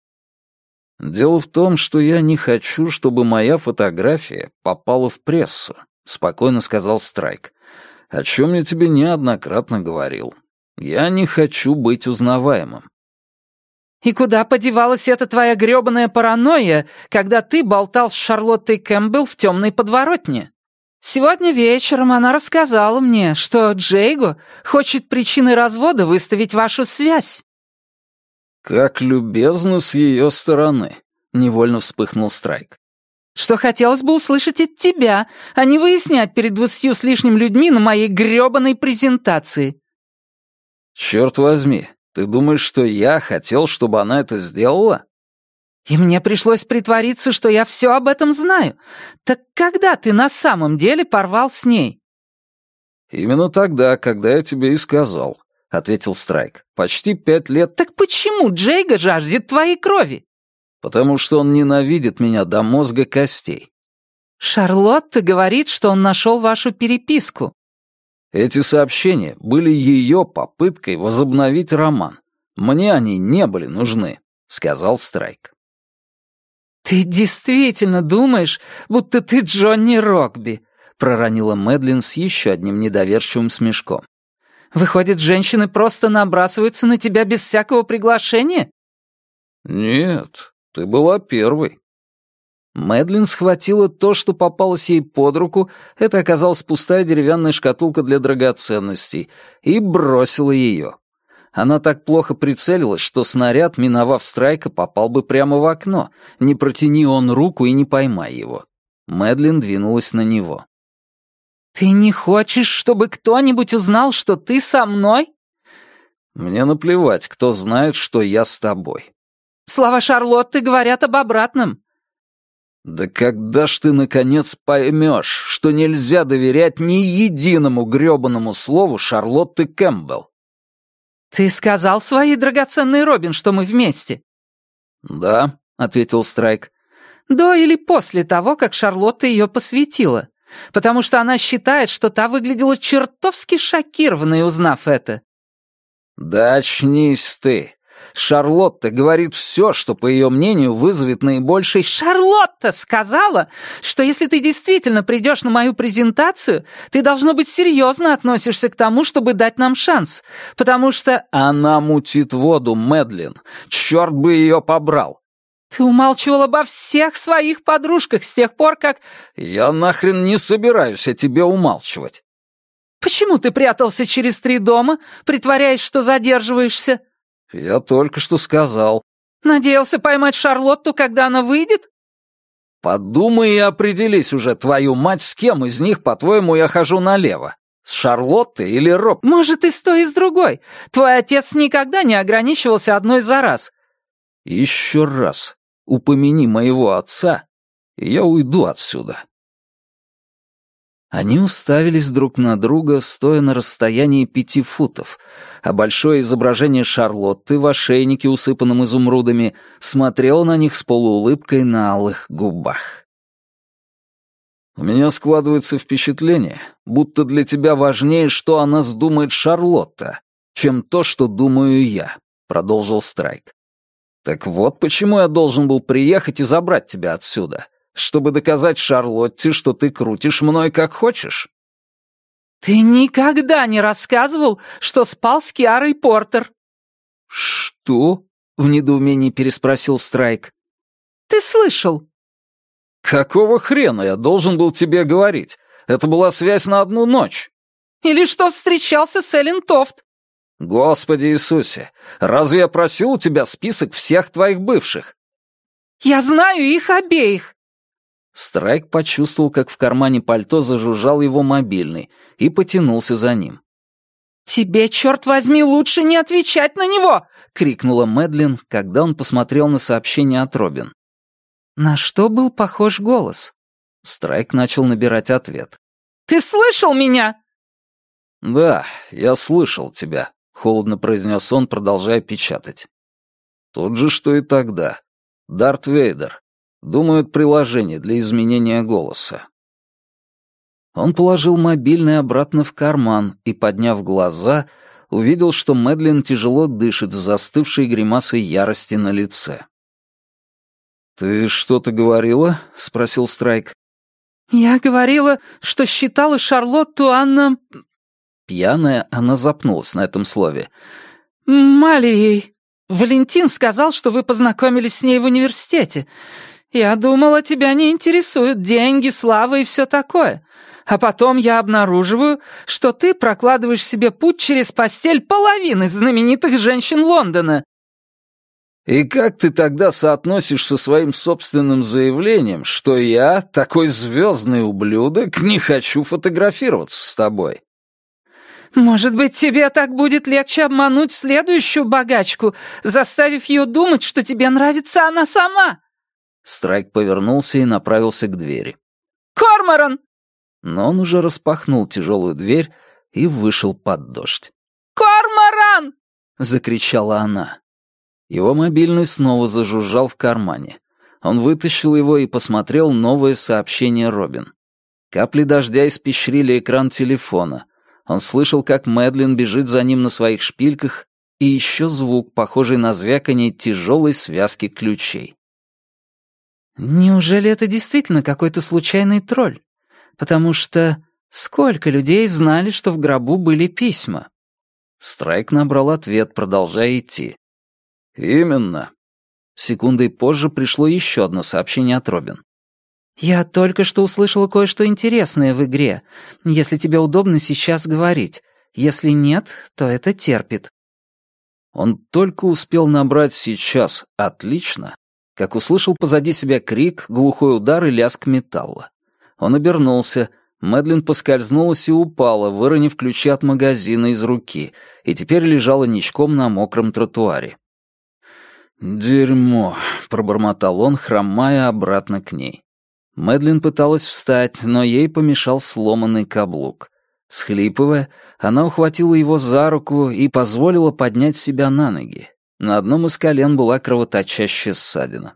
«Дело в том, что я не хочу, чтобы моя фотография попала в прессу», — спокойно сказал Страйк. «О чем я тебе неоднократно говорил. Я не хочу быть узнаваемым». «И куда подевалась эта твоя грёбаная паранойя, когда ты болтал с Шарлоттой Кэмпбелл в темной подворотне? Сегодня вечером она рассказала мне, что Джейго хочет причиной развода выставить вашу связь». «Как любезно с ее стороны», — невольно вспыхнул Страйк. «Что хотелось бы услышать от тебя, а не выяснять перед 20 с лишним людьми на моей грёбаной презентации». «Черт возьми, ты думаешь, что я хотел, чтобы она это сделала?» «И мне пришлось притвориться, что я все об этом знаю. Так когда ты на самом деле порвал с ней?» «Именно тогда, когда я тебе и сказал», — ответил Страйк. «Почти 5 лет...» «Так почему Джейго жаждет твоей крови?» «Потому что он ненавидит меня до мозга костей». «Шарлотта говорит, что он нашел вашу переписку». Эти сообщения были ее попыткой возобновить роман. Мне они не были нужны, сказал Страйк. «Ты действительно думаешь, будто ты Джонни Рокби?» — проронила Мэдлин с еще одним недоверчивым смешком. «Выходит, женщины просто набрасываются на тебя без всякого приглашения?» «Нет, ты была первой». Мэдлин схватила то, что попалось ей под руку, это оказалась пустая деревянная шкатулка для драгоценностей, и бросила ее. Она так плохо прицелилась, что снаряд, миновав Страйка, попал бы прямо в окно. Не протяни он руку и не поймай его. Мэдлин двинулась на него. «Ты не хочешь, чтобы кто-нибудь узнал, что ты со мной?» «Мне наплевать, кто знает, что я с тобой». «Слова Шарлотты говорят об обратном». «Да когда ж ты, наконец, поймешь, что нельзя доверять ни единому грёбаному слову Шарлотты Кэмпбелл?» «Ты сказал своей драгоценной Робин, что мы вместе?» «Да», — ответил Страйк. «До или после того, как Шарлотта ее посвятила? Потому что она считает, что та выглядела чертовски шокированной, узнав это». «Да очнись ты. Шарлотта говорит все, что, по ее мнению, вызовет наибольший...» «Шарлотта сказала, что если ты действительно придешь на мою презентацию, ты, должно быть, серьезно относишься к тому, чтобы дать нам шанс, потому что...» «Она мутит воду, Мэдлин. Черт бы ее побрал!» «Ты умалчивал обо всех своих подружках с тех пор, как...» «Я нахрен не собираюсь о тебе умалчивать». «Почему ты прятался через 3 дома, притворяясь, что задерживаешься?» «Я только что сказал». «Надеялся поймать Шарлотту, когда она выйдет?» «Подумай и определись уже, твою мать, с кем из них, по-твоему, я хожу налево. С Шарлоттой или Роб?» «Может, и с той, и с другой. Твой отец никогда не ограничивался одной за раз». «Еще раз упомяни моего отца, и я уйду отсюда». Они уставились друг на друга, стоя на расстоянии 5 футов, а большое изображение Шарлотты в ошейнике, усыпанном изумрудами, смотрело на них с полуулыбкой на алых губах. «У меня складывается впечатление, будто для тебя важнее, что о нас думает Шарлотта, чем то, что думаю я», — продолжил Страйк. «Так вот почему я должен был приехать и забрать тебя отсюда, чтобы доказать Шарлотте, что ты крутишь мной как хочешь». «Ты никогда не рассказывал, что спал с Киарой Портер». «Что?» — в недоумении переспросил Страйк. «Ты слышал?» «Какого хрена я должен был тебе говорить? Это была связь на одну ночь». «Или что встречался с Эллен Тофт». «Господи Иисусе, разве я просил у тебя список всех твоих бывших?» «Я знаю их обеих». Страйк почувствовал, как в кармане пальто зажужжал его мобильный, и потянулся за ним. «Тебе, черт возьми, лучше не отвечать на него!» — крикнула Мэдлин, когда он посмотрел на сообщение от Робин. На что был похож голос? Страйк начал набирать ответ. «Ты слышал меня?» «Да, я слышал тебя», — холодно произнес он, продолжая печатать. «Тот же, что и тогда. Дарт Вейдер. Думают, приложение для изменения голоса». Он положил мобильный обратно в карман и, подняв глаза, увидел, что Мэдлин тяжело дышит с застывшей гримасой ярости на лице. «Ты что-то говорила?» — спросил Страйк. «Я говорила, что считала Шарлотту Анна...» Пьяная, она запнулась на этом слове. «Малией. Валентин сказал, что вы познакомились с ней в университете. Я думала, тебя не интересуют деньги, слава и все такое. А потом я обнаруживаю, что ты прокладываешь себе путь через постель половины знаменитых женщин Лондона». «И как ты тогда соотносишь со своим собственным заявлением, что я, такой звездный ублюдок, не хочу фотографироваться с тобой?» «Может быть, тебе так будет легче обмануть следующую богачку, заставив ее думать, что тебе нравится она сама?» Страйк повернулся и направился к двери. «Корморан!» Но он уже распахнул тяжелую дверь и вышел под дождь. «Корморан!» — закричала она. Его мобильный снова зажужжал в кармане. Он вытащил его и посмотрел новое сообщение Робин. Капли дождя испещрили экран телефона. Он слышал, как Мэдлин бежит за ним на своих шпильках, и еще звук, похожий на звяканье тяжелой связки ключей. «Неужели это действительно какой-то случайный тролль? Потому что сколько людей знали, что в гробу были письма?» Страйк набрал ответ, продолжая идти. «Именно». Секундой позже пришло еще одно сообщение от Робин. «Я только что услышала кое-что интересное в игре, если тебе удобно сейчас говорить. Если нет, то это терпит». Он только успел набрать «сейчас» «отлично», как услышал позади себя крик, глухой удар и лязг металла. Он обернулся, Мэдлин поскользнулась и упала, выронив ключи от магазина из руки, и теперь лежала ничком на мокром тротуаре. «Дерьмо», — пробормотал он, хромая обратно к ней. Мэдлин пыталась встать, но ей помешал сломанный каблук. Всхлипывая, она ухватила его за руку и позволила поднять себя на ноги. На одном из колен была кровоточащая ссадина.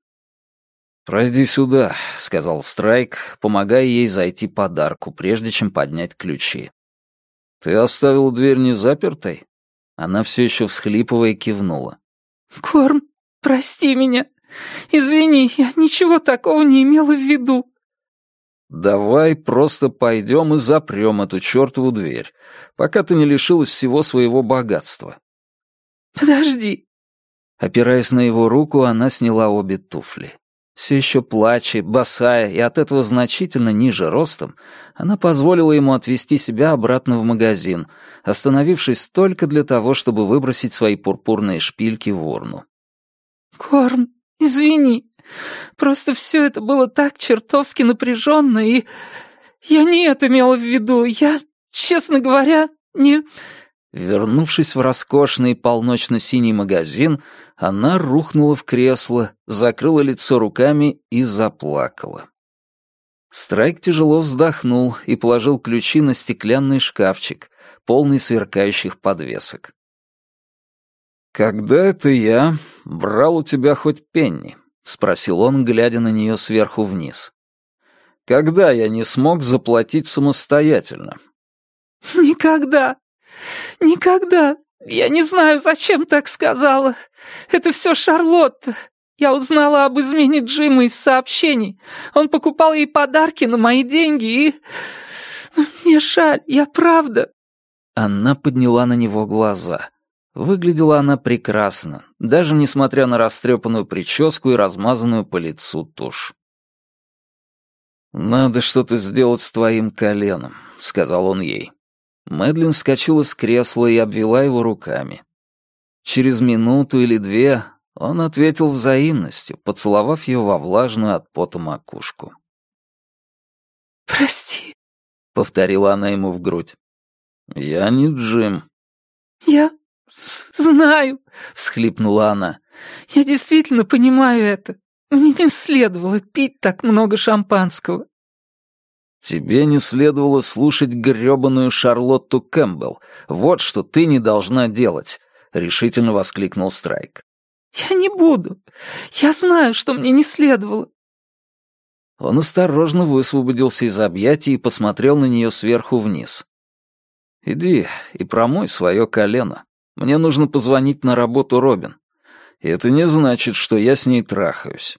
«Пройди сюда», — сказал Страйк, помогая ей зайти под арку, прежде чем поднять ключи. «Ты оставил дверь не запертой?» Она все еще всхлипывая кивнула. «Корм, прости меня. Извини, я ничего такого не имела в виду». «Давай просто пойдем и запрем эту чертову дверь, пока ты не лишилась всего своего богатства». «Подожди». Опираясь на его руку, она сняла обе туфли. Все еще плача, босая и от этого значительно ниже ростом, она позволила ему отвезти себя обратно в магазин, остановившись только для того, чтобы выбросить свои пурпурные шпильки в урну. «Корм, извини. Просто все это было так чертовски напряженно, и я не это имела в виду. Я, честно говоря, не...» Вернувшись в роскошный полночно-синий магазин, она рухнула в кресло, закрыла лицо руками и заплакала. Страйк тяжело вздохнул и положил ключи на стеклянный шкафчик, полный сверкающих подвесок. «Когда это я брал у тебя хоть пенни?» — спросил он, глядя на нее сверху вниз. «Когда я не смог заплатить самостоятельно?» «Никогда. Никогда. Я не знаю, зачем так сказала. Это все Шарлотта. Я узнала об измене Джима из сообщений. Он покупал ей подарки на мои деньги и... Мне жаль, я правда...» Она подняла на него глаза. Выглядела она прекрасно, даже несмотря на растрепанную прическу и размазанную по лицу тушь. «Надо что-то сделать с твоим коленом», — сказал он ей. Мэдлин вскочила с кресла и обвела его руками. Через минуту или две он ответил взаимностью, поцеловав ее во влажную от пота макушку. «Прости», — повторила она ему в грудь. «Я не Джим». «Я знаю», — всхлипнула она. «Я действительно понимаю это. Мне не следовало пить так много шампанского». «Тебе не следовало слушать грёбаную Шарлотту Кэмпбелл. Вот что ты не должна делать», — решительно воскликнул Страйк. «Я не буду. Я знаю, что мне не следовало». Он осторожно высвободился из объятий и посмотрел на нее сверху вниз. «Иди и промой свое колено. Мне нужно позвонить на работу Робин. И это не значит, что я с ней трахаюсь».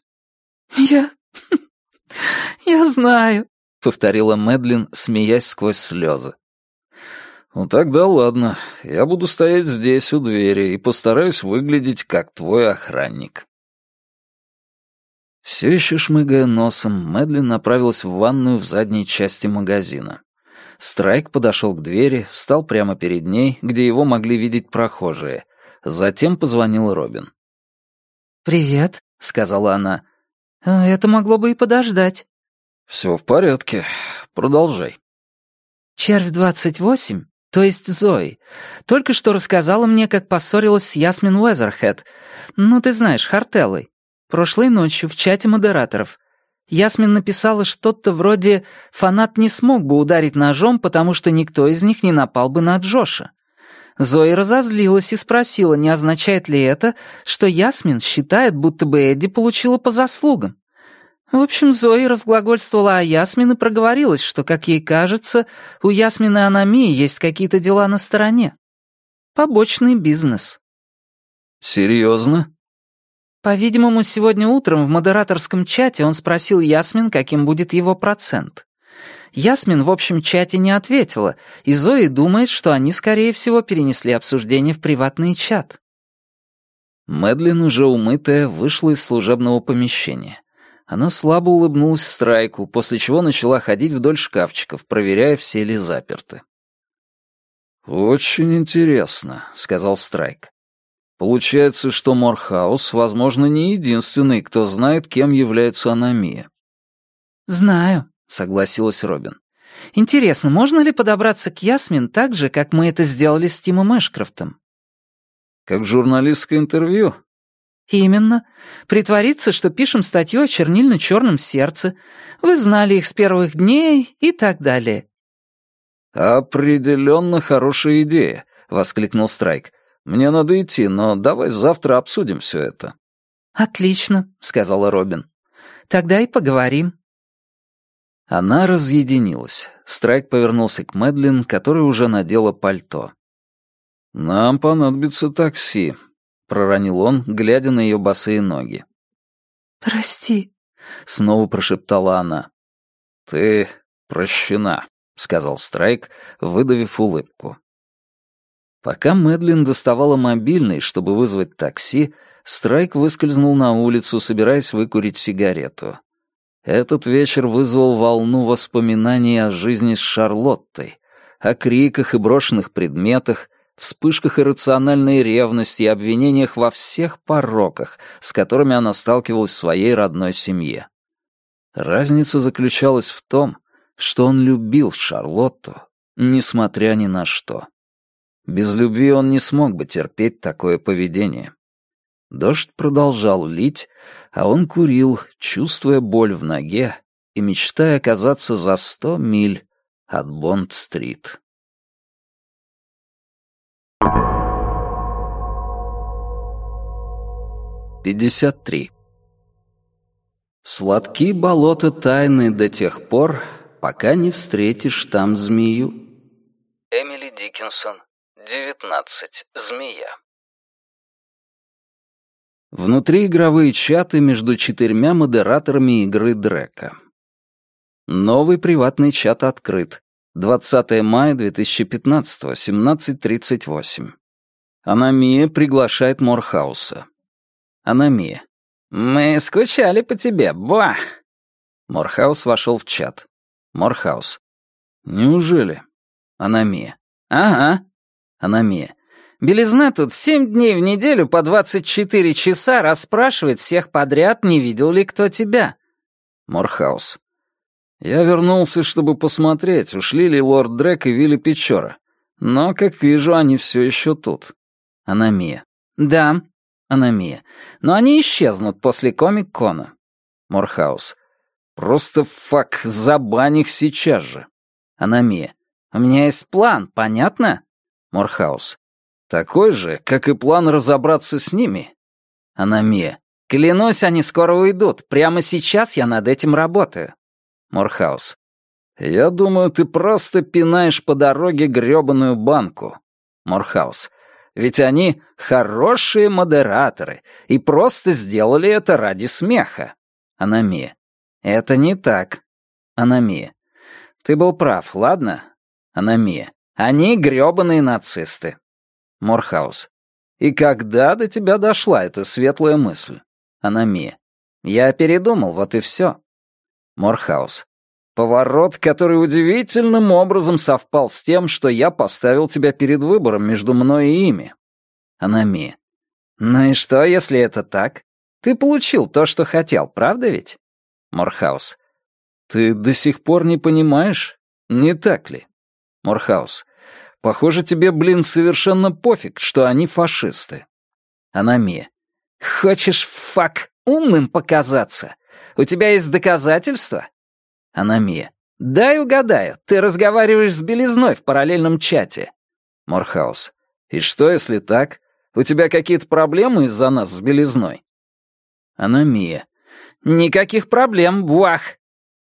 Я знаю», — повторила Мэдлин, смеясь сквозь слезы. «Ну тогда ладно, я буду стоять здесь у двери и постараюсь выглядеть как твой охранник». Все еще шмыгая носом, Мэдлин направилась в ванную в задней части магазина. Страйк подошел к двери, встал прямо перед ней, где его могли видеть прохожие. Затем позвонил Робин. «Привет», — сказала она. «Это могло бы и подождать». «Все в порядке. Продолжай». «Червь 28, то есть Зои, только что рассказала мне, как поссорилась с Ясмин Уэзерхед. Ну, ты знаешь, Хартеллой. Прошлой ночью в чате модераторов. Ясмин написала что-то вроде «фанат не смог бы ударить ножом, потому что никто из них не напал бы на Джоша». Зои разозлилась и спросила, не означает ли это, что Ясмин считает, будто бы Эдди получила по заслугам. В общем, Зои разглагольствовала о Ясмин и проговорилась, что, как ей кажется, у Ясмин и Анамии есть какие-то дела на стороне. Побочный бизнес. Серьезно? По-видимому, сегодня утром в модераторском чате он спросил Ясмин, каким будет его процент. Ясмин в общем чате не ответила, и Зои думает, что они, скорее всего, перенесли обсуждение в приватный чат. Мэдлин, уже умытая, вышла из служебного помещения. Она слабо улыбнулась Страйку, после чего начала ходить вдоль шкафчиков, проверяя, все ли заперты. «Очень интересно», — сказал Страйк. «Получается, что Морхаус, возможно, не единственный, кто знает, кем является Анамия». «Знаю», — согласилась Робин. «Интересно, можно ли подобраться к Ясмин так же, как мы это сделали с Тимом Эшкрофтом?» «Как журналистское интервью?» «Именно. Притвориться, что пишем статью о чернильно-черном сердце. Вы знали их с первых дней и так далее». «Определенно хорошая идея», — воскликнул Страйк. «Мне надо идти, но давай завтра обсудим все это». «Отлично», — сказала Робин. «Тогда и поговорим». Она разъединилась. Страйк повернулся к Мэдлин, которая уже надела пальто. «Нам понадобится такси», — проронил он, глядя на ее босые ноги. «Прости», — снова прошептала она. «Ты прощена», — сказал Страйк, выдавив улыбку. Пока Мэдлин доставала мобильный, чтобы вызвать такси, Страйк выскользнул на улицу, собираясь выкурить сигарету. Этот вечер вызвал волну воспоминаний о жизни с Шарлоттой, о криках и брошенных предметах, вспышках иррациональной ревности и обвинениях во всех пороках, с которыми она сталкивалась в своей родной семье. Разница заключалась в том, что он любил Шарлотту, несмотря ни на что. Без любви он не смог бы терпеть такое поведение. Дождь продолжал лить, а он курил, чувствуя боль в ноге и мечтая оказаться за 100 миль от Бонд-стрит. «53. Сладки болота тайны до тех пор, пока не встретишь там змею». Эмили Диккенсон, 19. Змея. Внутриигровые чаты между 4 модераторами игры Дрека. Новый приватный чат открыт. 20 мая 2015, 17:38. Анамия приглашает Морхауса. Анамия. «Мы скучали по тебе, ба!» Морхаус вошел в чат. Морхаус. «Неужели?» Анамия. «Ага». Анамия. «Белизна тут 7 дней в неделю по 24 часа расспрашивает всех подряд, не видел ли кто тебя». Морхаус. «Я вернулся, чтобы посмотреть, ушли ли лорд Дрек и Вилли Печора. Но, как вижу, они все еще тут». Анамия. «Да». Анамия. «Но они исчезнут после Комик-Кона». Морхаус. «Просто фак, забань их сейчас же». Анамия. «У меня есть план, понятно?» Морхаус. «Такой же, как и план разобраться с ними». Анамия. «Клянусь, они скоро уйдут. Прямо сейчас я над этим работаю». Морхаус. «Я думаю, ты просто пинаешь по дороге грёбаную банку». Морхаус. «Ведь они хорошие модераторы и просто сделали это ради смеха». Анамия. «Это не так». Анамия. «Ты был прав, ладно?» Анамия. «Они грёбаные нацисты». Морхаус. «И когда до тебя дошла эта светлая мысль?» Анамия. «Я передумал, вот и все». Морхаус. «Поворот, который удивительным образом совпал с тем, что я поставил тебя перед выбором между мной и ими». Анамия. «Ну и что, если это так? Ты получил то, что хотел, правда ведь?» Морхаус. «Ты до сих пор не понимаешь? Не так ли?» Морхаус. «Похоже, тебе, совершенно пофиг, что они фашисты». Анамия. «Хочешь, фак, умным показаться? У тебя есть доказательства?» Анамия. «Дай угадаю, ты разговариваешь с Белизной в параллельном чате». Морхаус. И что, если так? У тебя какие-то проблемы из-за нас с белизной? Аномия. Никаких проблем, буах.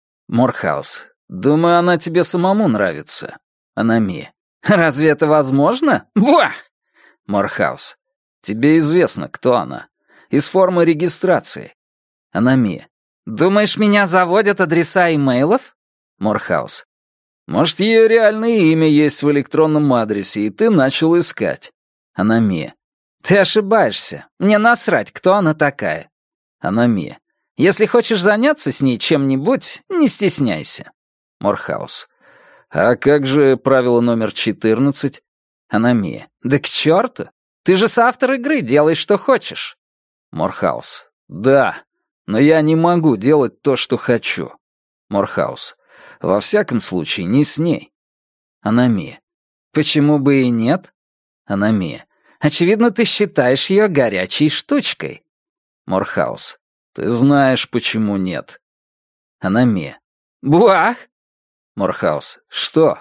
Морхаус. Думаю, она тебе самому нравится. Аномия. Разве это возможно? Буах! Морхаус. Тебе известно, кто она. Из формы регистрации. Аномия. Думаешь, меня заводят адреса имейлов? Морхаус. Может, ее реальное имя есть в электронном адресе, и ты начал искать. Аномия. Ты ошибаешься. Мне насрать, кто она такая. Аномия. Если хочешь заняться с ней чем-нибудь, не стесняйся. Морхаус. А как же правило номер 14? Аномия. Да к черту! Ты же соавтор игры, делай, что хочешь. Морхаус. Да, но я не могу делать то, что хочу. Морхаус. Во всяком случае, не с ней. Аномия. Почему бы и нет? Аномия. Очевидно, ты считаешь ее горячей штучкой. Морхаус. Ты знаешь, почему нет. Аномия. Буах! Морхаус. Что?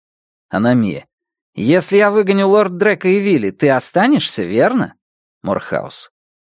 Аномия. Если я выгоню лорд Дрека и Вилли, ты останешься, верно? Морхаус.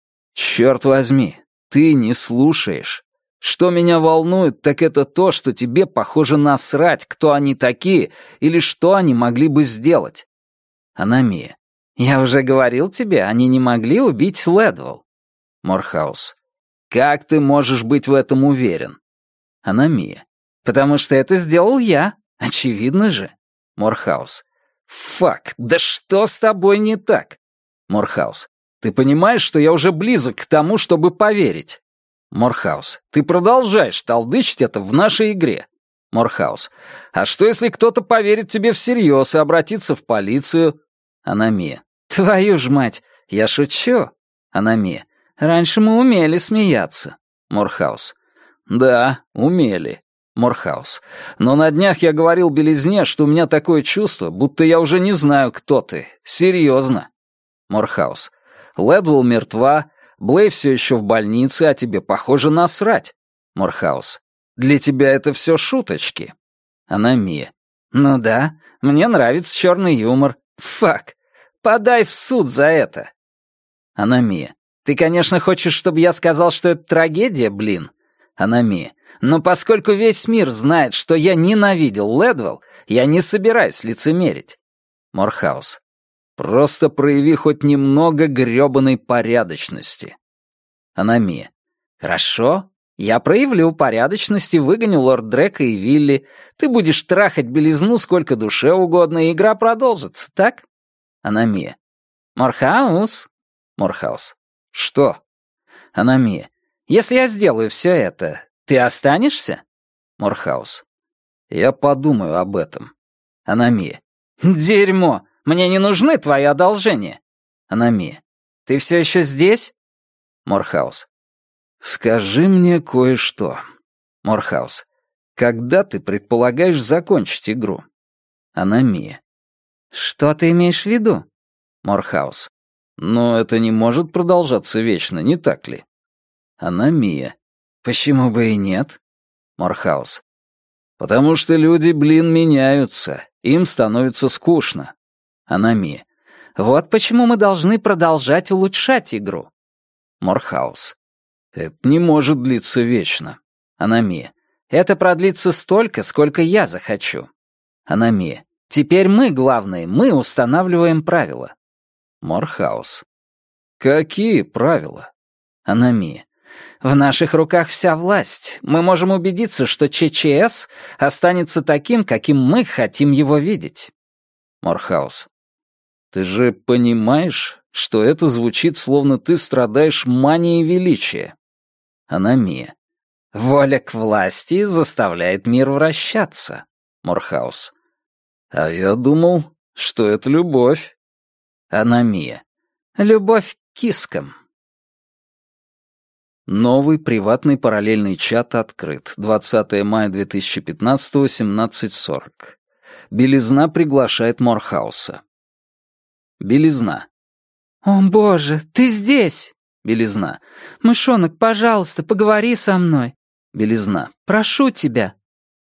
Черт возьми, ты не слушаешь. Что меня волнует, так это то, что тебе, похоже, насрать, кто они такие или что они могли бы сделать. Аномия. Я уже говорил тебе, они не могли убить Лэдвелл. Морхаус. Как ты можешь быть в этом уверен? Аномия. Потому что это сделал я. Очевидно же. Морхаус. Фак, да что с тобой не так? Морхаус. Ты понимаешь, что я уже близок к тому, чтобы поверить? Морхаус. Ты продолжаешь толдычить это в нашей игре. Морхаус. А что, если кто-то поверит тебе всерьез и обратится в полицию? Аномия. Твою ж мать, я шучу. Аномия. Раньше мы умели смеяться. Морхаус. Да, умели. Морхаус. Но на днях я говорил Белизне, что у меня такое чувство, будто я уже не знаю, кто ты. Серьезно. Морхаус. Лэдвелл мертва, Блей все еще в больнице, а тебе, похоже, насрать. Морхаус. Для тебя это все шуточки. Аномия. Ну да, мне нравится черный юмор. Фак. Подай в суд за это. Аномия. Ты, конечно, хочешь, чтобы я сказал, что это трагедия, блин? Аномия. Но поскольку весь мир знает, что я ненавидел Лэдвелл, я не собираюсь лицемерить. Морхаус. Просто прояви хоть немного грёбаной порядочности. Аномия. Хорошо, я проявлю порядочность и выгоню лорд Дрека и Вилли. Ты будешь трахать белизну сколько душе угодно, и игра продолжится, так? Аномия. Морхаус. Морхаус. Что? Аномия. Если я сделаю все это, ты останешься? Морхаус. Я подумаю об этом. Аномия. Дерьмо! Мне не нужны твои одолжения. Аномия. Ты все еще здесь? Морхаус. Скажи мне кое-что. Морхаус. Когда ты предполагаешь закончить игру? Аномия. Что ты имеешь в виду? Морхаус. Но это не может продолжаться вечно, не так ли? Аномия. Почему бы и нет? Морхаус. Потому что люди, блин, меняются. Им становится скучно. Аномия. Вот почему мы должны продолжать улучшать игру. Морхаус. Это не может длиться вечно. Аномия. Это продлится столько, сколько я захочу. Аномия. Теперь мы главные, мы устанавливаем правила. Морхаус. Какие правила? Аномия. В наших руках вся власть. Мы можем убедиться, что ЧЧС останется таким, каким мы хотим его видеть. Морхаус. Ты же понимаешь, что это звучит, словно ты страдаешь манией величия. Аномия. Воля к власти заставляет мир вращаться. Морхаус. А я думал, что это любовь. Аномия. Любовь к кискам. Новый приватный параллельный чат открыт. 20 мая 2015, 17:40. Белизна приглашает Морхауса. Белизна. «О, боже, ты здесь!» Белизна. «Мышонок, пожалуйста, поговори со мной». Белизна. «Прошу тебя».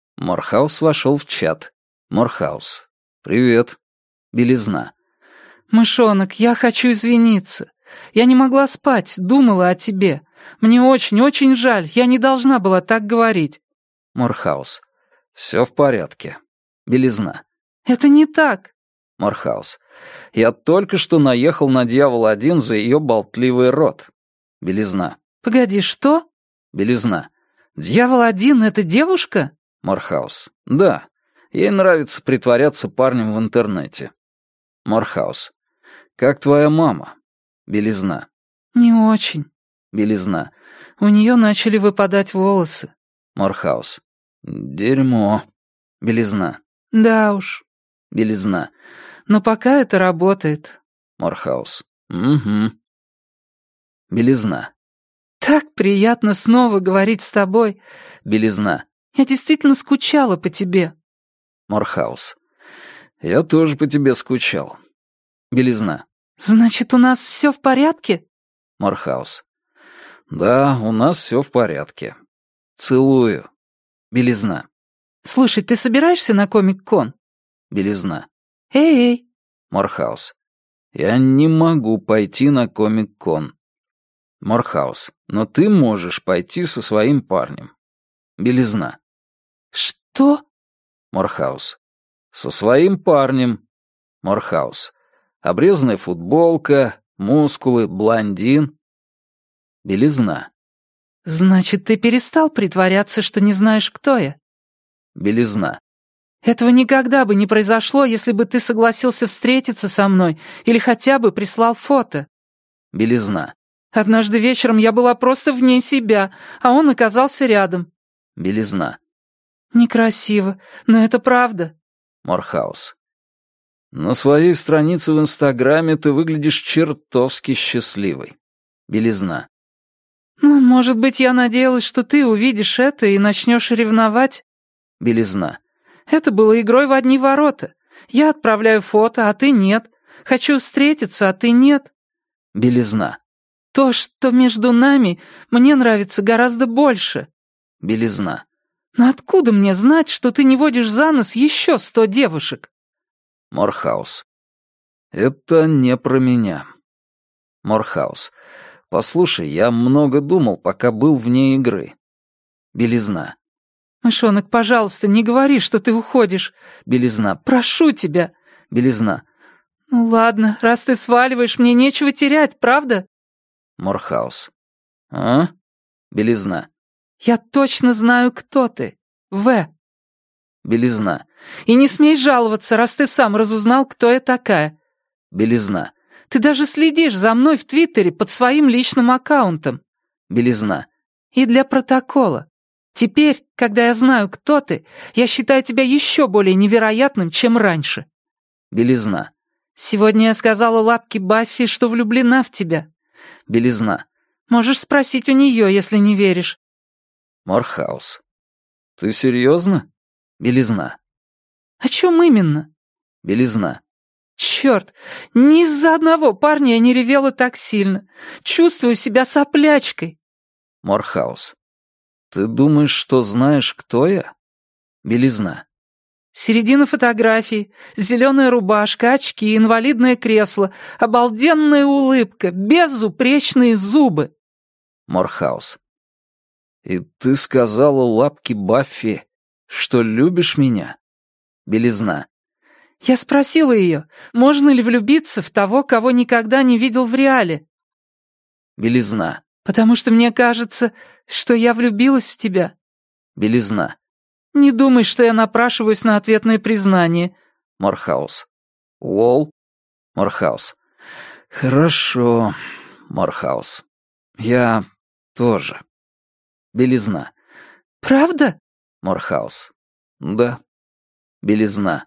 Морхаус вошел в чат. Морхаус. «Привет». Белизна. «Мышонок, я хочу извиниться. Я не могла спать, думала о тебе. Мне очень-очень жаль, я не должна была так говорить». Морхаус. «Все в порядке». Белизна. «Это не так». Морхаус. «Я только что наехал на Дьявола-1 за ее болтливый рот». Белизна. «Погоди, что?» Белизна. «Дьявол-1 — это девушка?» Морхаус. «Да, ей нравится притворяться парнем в интернете». Морхаус. «Как твоя мама?» Белизна. «Не очень». Белизна. У нее начали выпадать волосы. Морхаус. «Дерьмо». Белизна. Да уж. Белизна. Но пока это работает. Морхаус. Угу. Белизна. Так приятно снова говорить с тобой. Белизна. Я действительно скучала по тебе. Морхаус. Я тоже по тебе скучал. Белизна. Значит, у нас все в порядке? Морхаус. Да, у нас все в порядке. Целую. Белизна. Слушай, ты собираешься на Комик-кон? Белизна. Эй-эй. Морхаус. Я не могу пойти на Комик-кон. Морхаус. Но ты можешь пойти со своим парнем. Белизна. Что? Морхаус. Со своим парнем. Морхаус. Обрезанная футболка, мускулы, блондин. Белизна. Значит, ты перестал притворяться, что не знаешь, кто я? Белизна. Этого никогда бы не произошло, если бы ты согласился встретиться со мной или хотя бы прислал фото. Белизна. Однажды вечером я была просто вне себя, а он оказался рядом. Белизна. Некрасиво, но это правда. Морхаус. На своей странице в Инстаграме ты выглядишь чертовски счастливой. Белизна. Ну, может быть, я надеялась, что ты увидишь это и начнешь ревновать. Белизна. Это было игрой в одни ворота. Я отправляю фото, а ты нет. Хочу встретиться, а ты нет. Белизна. То, что между нами, мне нравится гораздо больше. Белизна. Но откуда мне знать, что ты не водишь за нос еще 100 девушек? Морхаус. Это не про меня. Морхаус. Послушай, я много думал, пока был вне игры. Белизна. Мышонок, пожалуйста, не говори, что ты уходишь. Белизна. Прошу тебя. Белизна. Ну ладно, раз ты сваливаешь, мне нечего терять, правда? Морхаус. А? Белизна. Я точно знаю, кто ты. В. Белизна. И не смей жаловаться, раз ты сам разузнал, кто я такая. Белизна. Ты даже следишь за мной в Твиттере под своим личным аккаунтом. Белизна. И для протокола. Теперь, когда я знаю, кто ты, я считаю тебя еще более невероятным, чем раньше. Белизна. Сегодня я сказала лапке Баффи, что влюблена в тебя. Белизна. Можешь спросить у нее, если не веришь. Морхаус. Ты серьезно? Белизна. О чем именно? Белизна. Черт, ни из-за одного парня я не ревела так сильно. Чувствую себя соплячкой. Морхаус. Ты думаешь, что знаешь, кто я? Белизна. Середина фотографии, зеленая рубашка, очки, инвалидное кресло, обалденная улыбка, безупречные зубы. Морхаус. И ты сказала лапке Баффи, что любишь меня? Белизна. Я спросила ее, можно ли влюбиться в того, кого никогда не видел в реале. Белизна. Потому что мне кажется, что я влюбилась в тебя. Белизна. Не думай, что я напрашиваюсь на ответное признание. Морхаус. Лол. Морхаус. Хорошо. Морхаус. Я тоже. Белизна. Правда? Морхаус. Да. Белизна.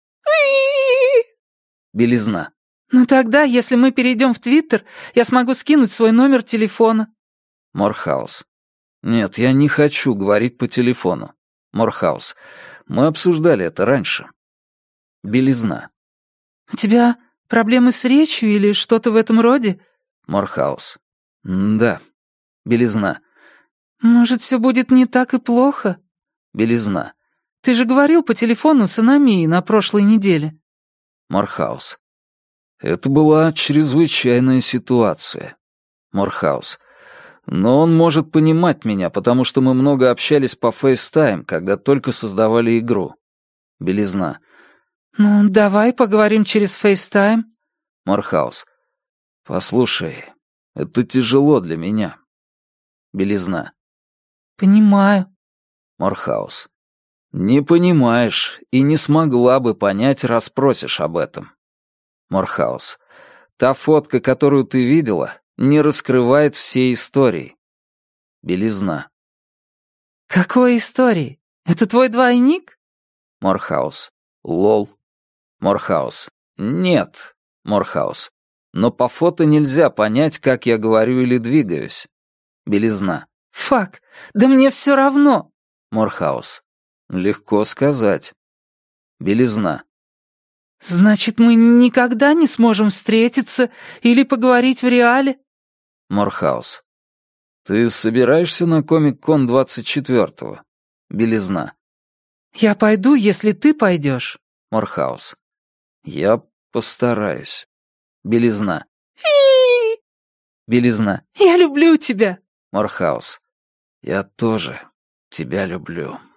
Белизна. Ну тогда, если мы перейдем в Твиттер, я смогу скинуть свой номер телефона. Морхаус. Нет, я не хочу говорить по телефону. Морхаус. Мы обсуждали это раньше. Белизна. У тебя проблемы с речью или что-то в этом роде? Морхаус. Да. Белизна. Может, все будет не так и плохо? Белизна. Ты же говорил по телефону с Аномией на прошлой неделе. Морхаус. Это была чрезвычайная ситуация. Морхаус. Но он может понимать меня, потому что мы много общались по FaceTime, когда только создавали игру. Белизна. Ну, давай поговорим через FaceTime. Морхаус. Послушай, это тяжело для меня. Белизна. Понимаю. Морхаус. Не понимаешь и не смогла бы понять, раз просишь об этом. Морхаус. Та фотка, которую ты видела, не раскрывает всей истории. Белизна. Какой истории? Это твой двойник? Морхаус. Лол. Морхаус. Нет. Морхаус. Но по фото нельзя понять, как я говорю или двигаюсь. Белизна. Фак, да мне все равно. Морхаус. Легко сказать. Белизна. Значит, мы никогда не сможем встретиться или поговорить в реале? Морхаус. Ты собираешься на Комик-кон 24-го? Белизна. Я пойду, если ты пойдешь. Морхаус. Я постараюсь. Белизна. Белизна. Я люблю тебя. Морхаус. Я тоже тебя люблю.